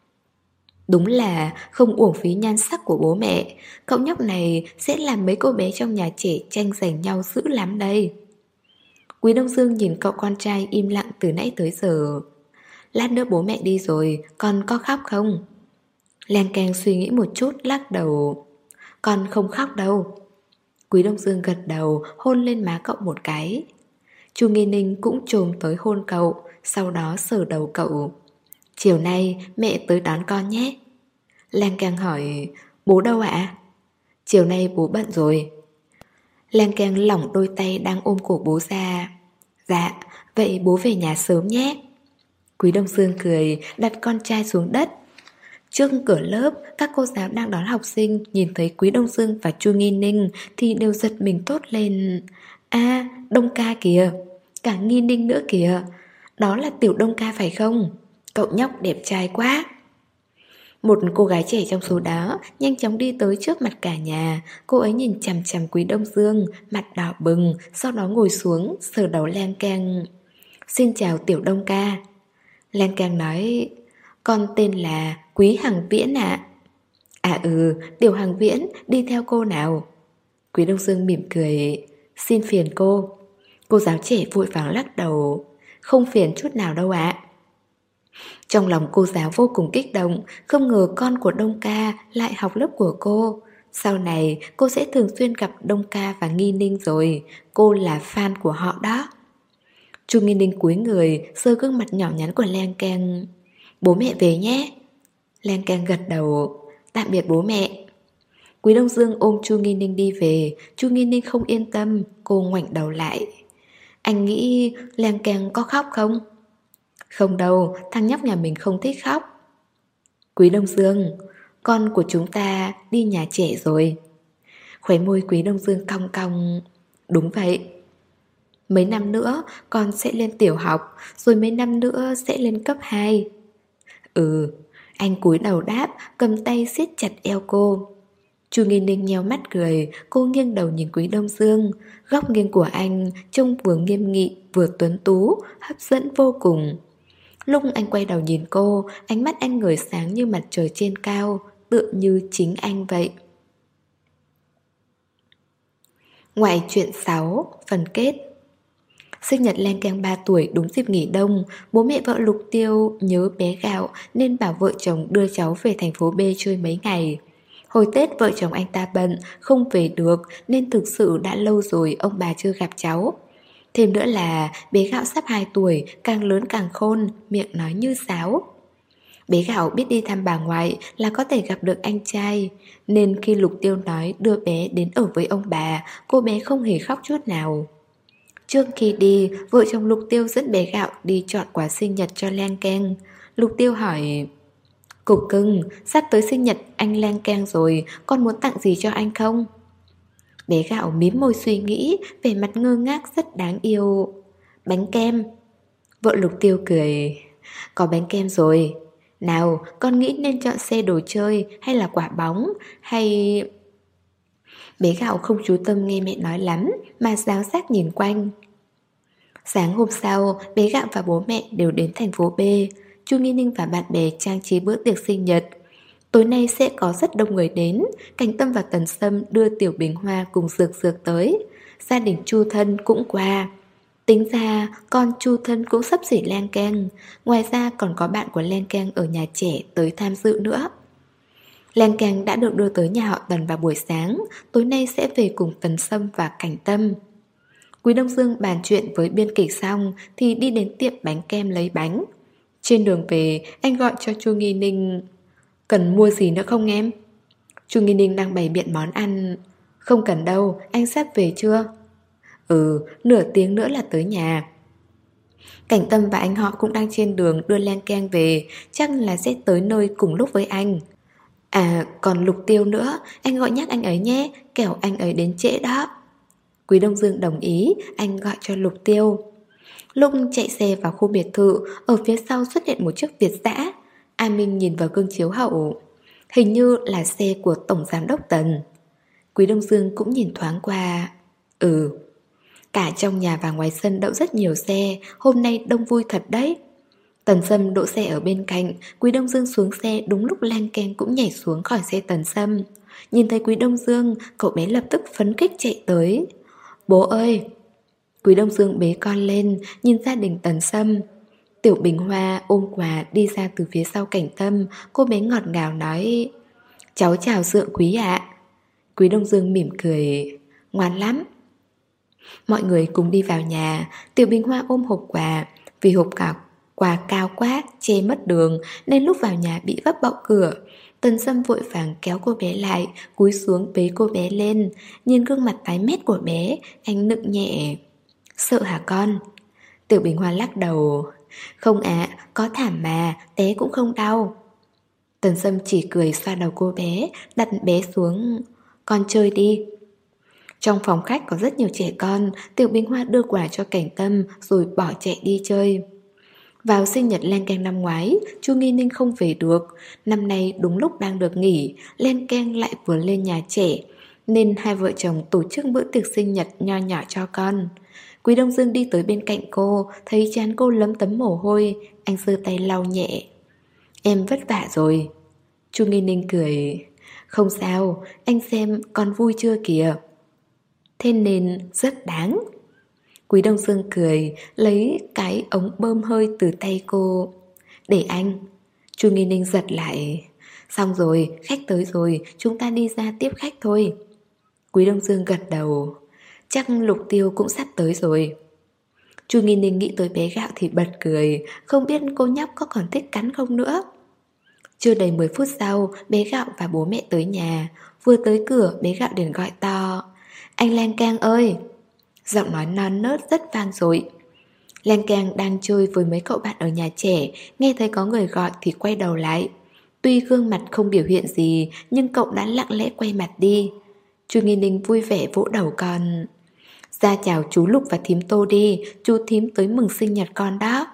Speaker 1: Đúng là không uổng phí nhan sắc của bố mẹ. Cậu nhóc này sẽ làm mấy cô bé trong nhà trẻ tranh giành nhau dữ lắm đây. Quý Đông Dương nhìn cậu con trai im lặng từ nãy tới giờ. Lát nữa bố mẹ đi rồi, con có khóc không? Len Keng suy nghĩ một chút, lắc đầu. Con không khóc đâu. Quý Đông Dương gật đầu, hôn lên má cậu một cái. Chu Nghi Ninh cũng chồm tới hôn cậu, sau đó sờ đầu cậu. Chiều nay mẹ tới đón con nhé. Len Keng hỏi, bố đâu ạ? Chiều nay bố bận rồi. Len Keng lỏng đôi tay đang ôm cổ bố ra. Dạ, vậy bố về nhà sớm nhé. Quý Đông Dương cười, đặt con trai xuống đất. Trước cửa lớp, các cô giáo đang đón học sinh nhìn thấy Quý Đông Dương và Chu Nghi Ninh thì đều giật mình thốt lên. À, Đông ca kìa, cả Nghi Ninh nữa kìa. Đó là Tiểu Đông ca phải không? Cậu nhóc đẹp trai quá. Một cô gái trẻ trong số đó nhanh chóng đi tới trước mặt cả nhà. Cô ấy nhìn chằm chằm Quý Đông Dương, mặt đỏ bừng, sau đó ngồi xuống, sờ đầu Len Keng. Xin chào Tiểu Đông ca. Len Keng nói, con tên là Quý Hằng Viễn ạ. À. à ừ, Tiểu Hằng Viễn, đi theo cô nào. Quý Đông Dương mỉm cười, xin phiền cô. Cô giáo trẻ vội vàng lắc đầu, không phiền chút nào đâu ạ. Trong lòng cô giáo vô cùng kích động, không ngờ con của Đông ca lại học lớp của cô. Sau này cô sẽ thường xuyên gặp Đông ca và Nghi Ninh rồi, cô là fan của họ đó. Chu Nghi Ninh cúi người, sờ gương mặt nhỏ nhắn của Len Keng. Bố mẹ về nhé. Len Keng gật đầu, tạm biệt bố mẹ. Quý Đông Dương ôm Chu Nghi Ninh đi về. Chu Nghi Ninh không yên tâm, cô ngoảnh đầu lại. Anh nghĩ Len Keng có khóc không? Không đâu, thằng nhóc nhà mình không thích khóc. Quý Đông Dương, con của chúng ta đi nhà trẻ rồi. Khóe môi Quý Đông Dương cong cong. Đúng vậy. Mấy năm nữa con sẽ lên tiểu học, rồi mấy năm nữa sẽ lên cấp hai. Ừ, anh cúi đầu đáp, cầm tay siết chặt eo cô. Chu Nghi Ninh nheo mắt cười, cô nghiêng đầu nhìn Quý Đông Dương. Góc nghiêng của anh trông vừa nghiêm nghị vừa tuấn tú, hấp dẫn vô cùng. Lúc anh quay đầu nhìn cô, ánh mắt anh ngời sáng như mặt trời trên cao, tựa như chính anh vậy. Ngoại truyện sáu, phần kết. Sinh nhật Len Keng ba tuổi đúng dịp nghỉ đông. Bố mẹ vợ Lục Tiêu nhớ bé gạo nên bảo vợ chồng đưa cháu về thành phố B chơi mấy ngày. Hồi Tết vợ chồng anh ta bận, không về được nên thực sự đã lâu rồi ông bà chưa gặp cháu. Thêm nữa là bé gạo sắp hai tuổi, càng lớn càng khôn, miệng nói như sáo. Bé Gạo biết đi thăm bà ngoại là có thể gặp được anh trai, nên khi Lục Tiêu nói đưa bé đến ở với ông bà, cô bé không hề khóc chút nào. Trước khi đi, vợ chồng Lục Tiêu dẫn bé Gạo đi chọn quà sinh nhật cho Lang Keng. Lục Tiêu hỏi: Cục cưng, sắp tới sinh nhật anh Lang Keng rồi, con muốn tặng gì cho anh không? Bé Gạo mím môi suy nghĩ, vẻ mặt ngơ ngác rất đáng yêu. Bánh kem. Vợ Lục Tiêu cười: Có bánh kem rồi. Nào, con nghĩ nên chọn xe đồ chơi hay là quả bóng, hay... Bé Gạo không chú tâm nghe mẹ nói lắm, mà giáo giác nhìn quanh. Sáng hôm sau, bé Gạo và bố mẹ đều đến thành phố B. Chu Nghi Ninh và bạn bè trang trí bữa tiệc sinh nhật. Tối nay sẽ có rất đông người đến. Cảnh Tâm và Tần Sâm đưa Tiểu Bình Hoa cùng Dược Dược tới. Gia đình Chu Thân cũng qua. Tính ra con Chu Thân cũng sắp xỉ Lang Keng. Ngoài ra còn có bạn của Lang Keng ở nhà trẻ tới tham dự nữa. Lang Keng đã được đưa tới nhà họ Tần vào buổi sáng. Tối nay sẽ về cùng Tần Sâm và Cảnh Tâm. Quý Đông Dương bàn chuyện với biên kịch xong thì đi đến tiệm bánh kem lấy bánh. Trên đường về, anh gọi cho Chu Nghi Ninh: Cần mua gì nữa không em? Chu Nghi Ninh đang bày biện món ăn. Không cần đâu, anh sắp về chưa? Ừ, nửa tiếng nữa là tới nhà. Cảnh Tâm và anh họ cũng đang trên đường đưa Lang Keng về, chắc là sẽ tới nơi cùng lúc với anh. À, còn Lục Tiêu nữa, anh gọi nhắc anh ấy nhé, kẻo anh ấy đến trễ đó. Quý Đông Dương đồng ý, anh gọi cho Lục Tiêu. Lúc chạy xe vào khu biệt thự, ở phía sau xuất hiện một chiếc Việt dã. A Minh nhìn vào gương chiếu hậu. Hình như là xe của Tổng Giám đốc Tần. Quý Đông Dương cũng nhìn thoáng qua. Ừ. Cả trong nhà và ngoài sân đậu rất nhiều xe, hôm nay đông vui thật đấy. Tần Sâm đỗ xe ở bên cạnh, Quý Đông Dương xuống xe đúng lúc Lang Keng cũng nhảy xuống khỏi xe Tần Sâm. Nhìn thấy Quý Đông Dương, cậu bé lập tức phấn khích chạy tới. Bố ơi! Quý Đông Dương bế con lên, nhìn gia đình Tần Sâm. Tiểu Bình Hoa ôm quà đi ra từ phía sau Cảnh Tâm, cô bé ngọt ngào nói: Cháu chào Dượng Quý ạ. Quý Đông Dương mỉm cười: Ngoan lắm. Mọi người cùng đi vào nhà. Tiểu Bình Hoa ôm hộp quà. Vì hộp cả quà cao quá, che mất đường, nên lúc vào nhà bị vấp bọng cửa. Tần Sâm vội vàng kéo cô bé lại, cúi xuống bế cô bé lên. Nhìn gương mặt tái mét của bé, anh nựng nhẹ: Sợ hả con? Tiểu Bình Hoa lắc đầu: Không ạ, à, có thảm mà, té cũng không đau. Tần Sâm chỉ cười xoa đầu cô bé, đặt bé xuống. Con chơi đi. Trong phòng khách có rất nhiều trẻ con. Tiểu Bình Hoa đưa quà cho Cảnh Tâm rồi bỏ chạy đi chơi. Vào sinh nhật Lang Keng năm ngoái, Chu Nghi Ninh không về được. Năm nay đúng lúc đang được nghỉ, Lang Keng lại vừa lên nhà trẻ, nên hai vợ chồng tổ chức bữa tiệc sinh nhật nho nhỏ cho con. Quý Đông Dương đi tới bên cạnh cô, thấy trán cô lấm tấm mồ hôi, anh giơ tay lau nhẹ. Em vất vả rồi. Chu Nghi Ninh cười: Không sao, anh xem con vui chưa kìa. Thế nên rất đáng. Quý Đông Dương cười, lấy cái ống bơm hơi từ tay cô. Để anh. Chu Nghi Ninh giật lại. Xong rồi, khách tới rồi, chúng ta đi ra tiếp khách thôi. Quý Đông Dương gật đầu. Chắc Lục Tiêu cũng sắp tới rồi. Chu Nghi Ninh nghĩ tới bé Gạo thì bật cười, không biết cô nhóc có còn thích cắn không nữa. Chưa đầy mười phút sau, bé Gạo và bố mẹ tới nhà. Vừa tới cửa, bé Gạo liền gọi to: Anh Lang Keng ơi! Giọng nói non nớt rất vang dội. Lang Keng đang chơi với mấy cậu bạn ở nhà trẻ, nghe thấy có người gọi thì quay đầu lại. Tuy gương mặt không biểu hiện gì, nhưng cậu đã lặng lẽ quay mặt đi. Chu Nghi Ninh vui vẻ vỗ đầu con. Ra chào chú Lục và thím Tô đi, chú thím tới mừng sinh nhật con đó.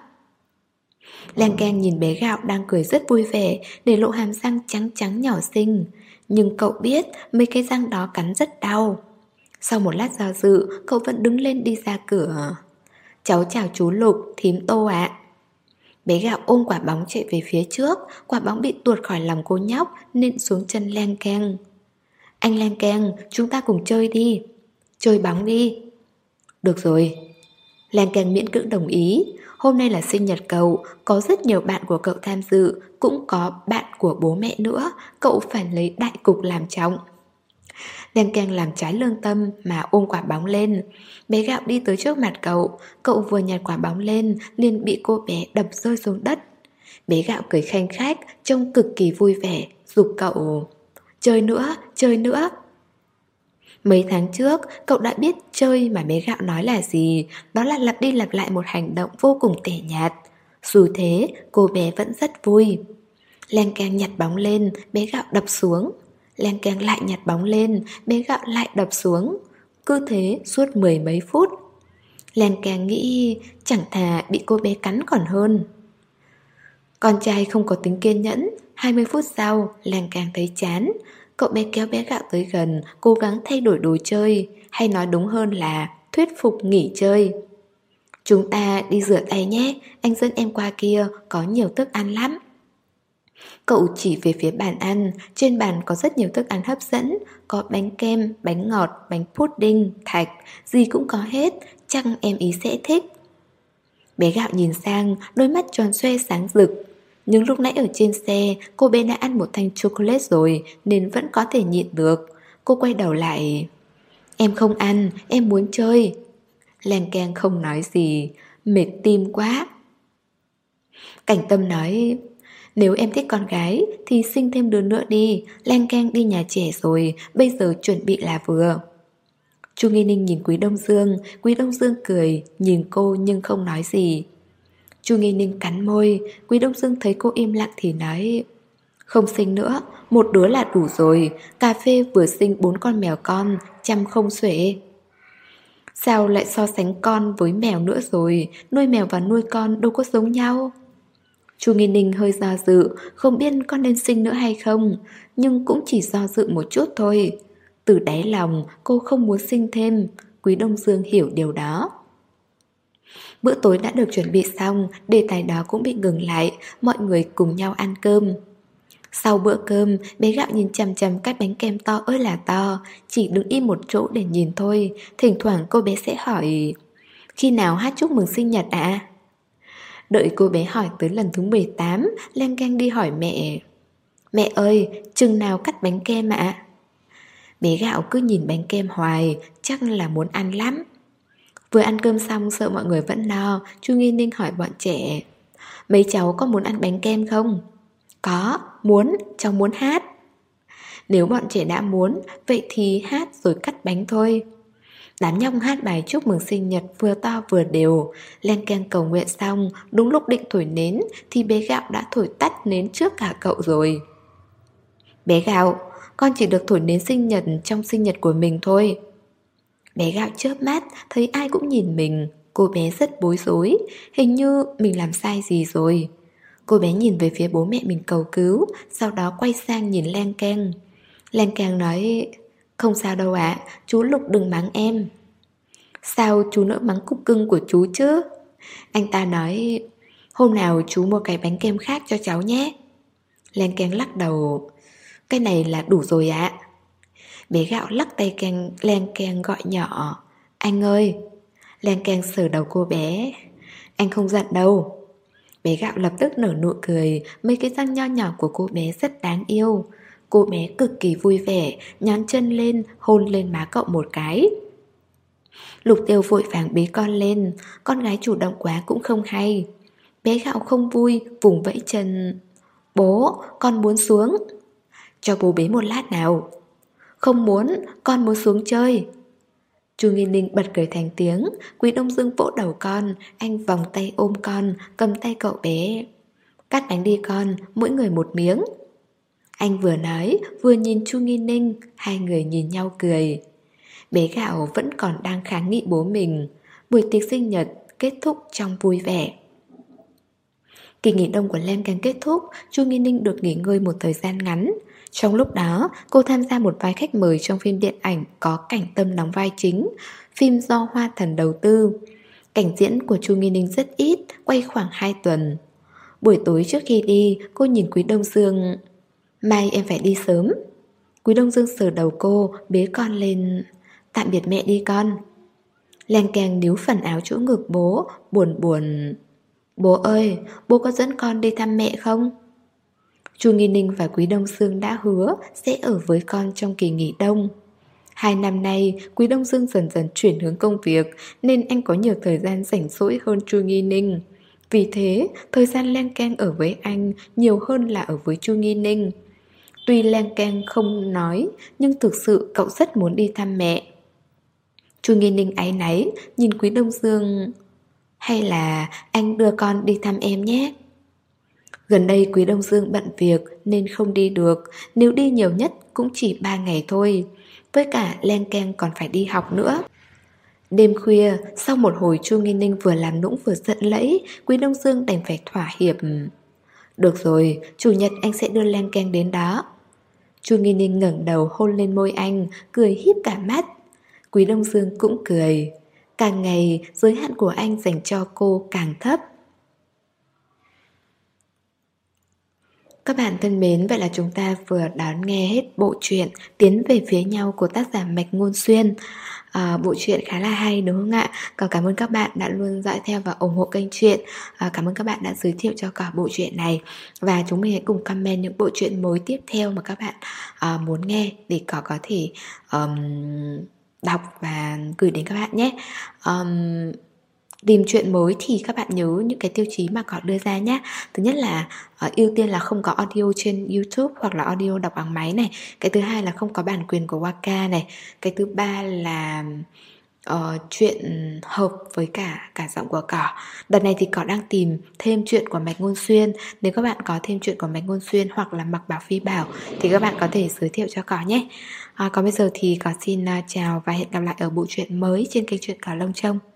Speaker 1: Lang Keng nhìn bé Gạo đang cười rất vui vẻ, để lộ hàm răng trắng trắng nhỏ xinh. Nhưng cậu biết mấy cái răng đó cắn rất đau. Sau một lát do dự, cậu vẫn đứng lên đi ra cửa. Cháu chào chú Lục, thím Tô ạ. Bé Gạo ôm quả bóng chạy về phía trước. Quả bóng bị tuột khỏi lòng cô nhóc, nện xuống chân Lang Keng. Anh Lang Keng, chúng ta cùng chơi đi. Chơi bóng đi. Được rồi. Lang Keng miễn cưỡng đồng ý. Hôm nay là sinh nhật cậu, có rất nhiều bạn của cậu tham dự, cũng có bạn của bố mẹ nữa. Cậu phải lấy đại cục làm trọng. Lang Keng làm trái lương tâm mà ôm quả bóng lên. Bé Gạo đi tới trước mặt cậu. Cậu vừa nhặt quả bóng lên liền bị cô bé đập rơi xuống đất. Bé Gạo cười khanh khách, trông cực kỳ vui vẻ, giục cậu chơi nữa, chơi nữa. Mấy tháng trước, cậu đã biết chơi mà bé Gạo nói là gì, đó là lặp đi lặp lại một hành động vô cùng tẻ nhạt. Dù thế, cô bé vẫn rất vui. Len keng nhặt bóng lên, bé Gạo đập xuống. Len keng lại nhặt bóng lên, bé Gạo lại đập xuống. Cứ thế suốt mười mấy phút. Len keng nghĩ chẳng thà bị cô bé cắn còn hơn. Con trai không có tính kiên nhẫn. Hai mươi phút sau, Len keng thấy chán. Cậu bé kéo bé Gạo tới gần, cố gắng thay đổi đồ chơi, hay nói đúng hơn là thuyết phục nghỉ chơi. Chúng ta đi rửa tay nhé, anh dẫn em qua kia, có nhiều thức ăn lắm. Cậu chỉ về phía bàn ăn, trên bàn có rất nhiều thức ăn hấp dẫn, có bánh kem, bánh ngọt, bánh pudding, thạch, gì cũng có hết, chắc em ý sẽ thích. Bé Gạo nhìn sang, đôi mắt tròn xoe sáng rực. Nhưng lúc nãy ở trên xe, cô bé đã ăn một thanh chocolate rồi nên vẫn có thể nhịn được. Cô quay đầu lại. Em không ăn, em muốn chơi. Len keng không nói gì, mệt tim quá. Cảnh Tâm nói, nếu em thích con gái thì sinh thêm đứa nữa đi. Len keng đi nhà trẻ rồi, bây giờ chuẩn bị là vừa. Chu Nghi Ninh nhìn Quý Đông Dương. Quý Đông Dương cười, nhìn cô nhưng không nói gì. Chu Nghi Ninh cắn môi. Quý Đông Dương thấy cô im lặng thì nói, không sinh nữa, một đứa là đủ rồi. Cà phê vừa sinh bốn con mèo con, chăm không xuể. Sao lại so sánh con với mèo nữa rồi? Nuôi mèo và nuôi con đâu có giống nhau. Chu Nghi Ninh hơi do dự, không biết có nên sinh nữa hay không, nhưng cũng chỉ do dự một chút thôi. Từ đáy lòng cô không muốn sinh thêm. Quý Đông Dương hiểu điều đó. Bữa tối đã được chuẩn bị xong, đề tài đó cũng bị ngừng lại, mọi người cùng nhau ăn cơm. Sau bữa cơm, bé Gạo nhìn chằm chằm các bánh kem to ơi là to, chỉ đứng im một chỗ để nhìn thôi. Thỉnh thoảng cô bé sẽ hỏi, khi nào hát chúc mừng sinh nhật ạ? À? Đợi cô bé hỏi tới lần thứ mười tám, Len keng đi hỏi mẹ, mẹ ơi, chừng nào cắt bánh kem ạ? À? Bé Gạo cứ nhìn bánh kem hoài, chắc là muốn ăn lắm. Vừa ăn cơm xong sợ mọi người vẫn no, Chu Nghi Ninh hỏi bọn trẻ, mấy cháu có muốn ăn bánh kem không? Có, muốn, cháu muốn hát. Nếu bọn trẻ đã muốn, vậy thì hát rồi cắt bánh thôi. Đám nhóc hát bài chúc mừng sinh nhật vừa to vừa đều. Len keng cầu nguyện xong, đúng lúc định thổi nến thì bé Gạo đã thổi tắt nến trước cả cậu rồi. Bé Gạo, con chỉ được thổi nến sinh nhật trong sinh nhật của mình thôi. Bé Gạo chớp mắt, thấy ai cũng nhìn mình. Cô bé rất bối rối, hình như mình làm sai gì rồi. Cô bé nhìn về phía bố mẹ mình cầu cứu, sau đó quay sang nhìn Len keng. Len keng nói, không sao đâu ạ, à, chú Lục đừng mắng em. Sao chú nỡ mắng cục cưng của chú chứ? Anh ta nói, hôm nào chú mua cái bánh kem khác cho cháu nhé. Len keng lắc đầu, cái này là đủ rồi ạ. À. Bé Gạo lắc tay keng, Len keng gọi nhỏ, anh ơi. Len keng sờ đầu cô bé, anh không giận đâu. Bé Gạo lập tức nở nụ cười, mấy cái răng nho nhỏ của cô bé rất đáng yêu. Cô bé cực kỳ vui vẻ, nhón chân lên, hôn lên má cậu một cái. Lục Tiêu vội vàng bế con lên, con gái chủ động quá cũng không hay. Bé Gạo không vui, vùng vẫy chân. Bố, con muốn xuống. Cho bố bế một lát nào. Không muốn, con muốn xuống chơi. Chu Nghi Ninh bật cười thành tiếng. Quý Đông Dương vỗ đầu con, anh vòng tay ôm con, cầm tay cậu bé. Cắt bánh đi con, mỗi người một miếng. Anh vừa nói, vừa nhìn Chu Nghi Ninh, hai người nhìn nhau cười. Bé Gạo vẫn còn đang kháng nghị bố mình. Buổi tiệc sinh nhật kết thúc trong vui vẻ. Kỳ nghỉ đông của Len keng kết thúc, Chu Nghi Ninh được nghỉ ngơi một thời gian ngắn. Trong lúc đó, cô tham gia một vai khách mời trong phim điện ảnh có Cảnh Tâm đóng vai chính, phim do Hoa Thần đầu tư. Cảnh diễn của Chu Nghi Ninh rất ít, quay khoảng hai tuần. Buổi tối trước khi đi, cô nhìn Quý Đông Dương. Mai em phải đi sớm. Quý Đông Dương sờ đầu cô, bế con lên. Tạm biệt mẹ đi con. Len keng níu phần áo chỗ ngực bố, buồn buồn. Bố ơi, bố có dẫn con đi thăm mẹ không? Chu Nghi Ninh và Quý Đông Dương đã hứa sẽ ở với con trong kỳ nghỉ đông. Hai năm nay, Quý Đông Dương dần dần chuyển hướng công việc nên anh có nhiều thời gian rảnh rỗi hơn Chu Nghi Ninh. Vì thế, thời gian leng keng ở với anh nhiều hơn là ở với Chu Nghi Ninh. Tuy leng keng không nói, nhưng thực sự cậu rất muốn đi thăm mẹ. Chu Nghi Ninh áy náy, nhìn Quý Đông Dương. Hay là anh đưa con đi thăm em nhé. Gần đây Quý Đông Dương bận việc nên không đi được. Nếu đi nhiều nhất cũng chỉ ba ngày thôi. Với cả leng keng còn phải đi học nữa. Đêm khuya, sau một hồi Chu Nghi Ninh vừa làm nũng vừa giận lẫy, Quý Đông Dương đành phải thỏa hiệp. Được rồi, chủ nhật anh sẽ đưa leng keng đến đó. Chu Nghi Ninh ngẩng đầu hôn lên môi anh, cười híp cả mắt. Quý Đông Dương cũng cười. Càng ngày, giới hạn của anh dành cho cô càng thấp. Các bạn thân mến, vậy là chúng ta vừa đón nghe hết bộ truyện Tiến về phía nhau của tác giả Mạch Ngôn Xuyên. À, bộ truyện khá là hay đúng không ạ? Còn cảm ơn các bạn đã luôn dõi theo và ủng hộ kênh truyện. À, cảm ơn các bạn đã giới thiệu cho cả bộ truyện này. Và chúng mình hãy cùng comment những bộ truyện mới tiếp theo mà các bạn à, muốn nghe để có có thể um, đọc và gửi đến các bạn nhé. Um, Tìm chuyện mới thì các bạn nhớ những cái tiêu chí mà có đưa ra nhé. Thứ nhất là uh, ưu tiên là không có audio trên YouTube hoặc là audio đọc bằng máy này. Cái thứ hai là không có bản quyền của Waka này. Cái thứ ba là uh, chuyện hợp với cả cả giọng của Cỏ. Đợt này thì Cỏ đang tìm thêm chuyện của Mạch Ngôn Xuyên. Nếu các bạn có thêm chuyện của Mạch Ngôn Xuyên hoặc là Mạc Bảo Phi Bảo thì các bạn có thể giới thiệu cho Cỏ nhé. uh, Còn bây giờ thì Cỏ xin uh, chào và hẹn gặp lại ở bộ truyện mới trên kênh truyện Cỏ Lông Trông.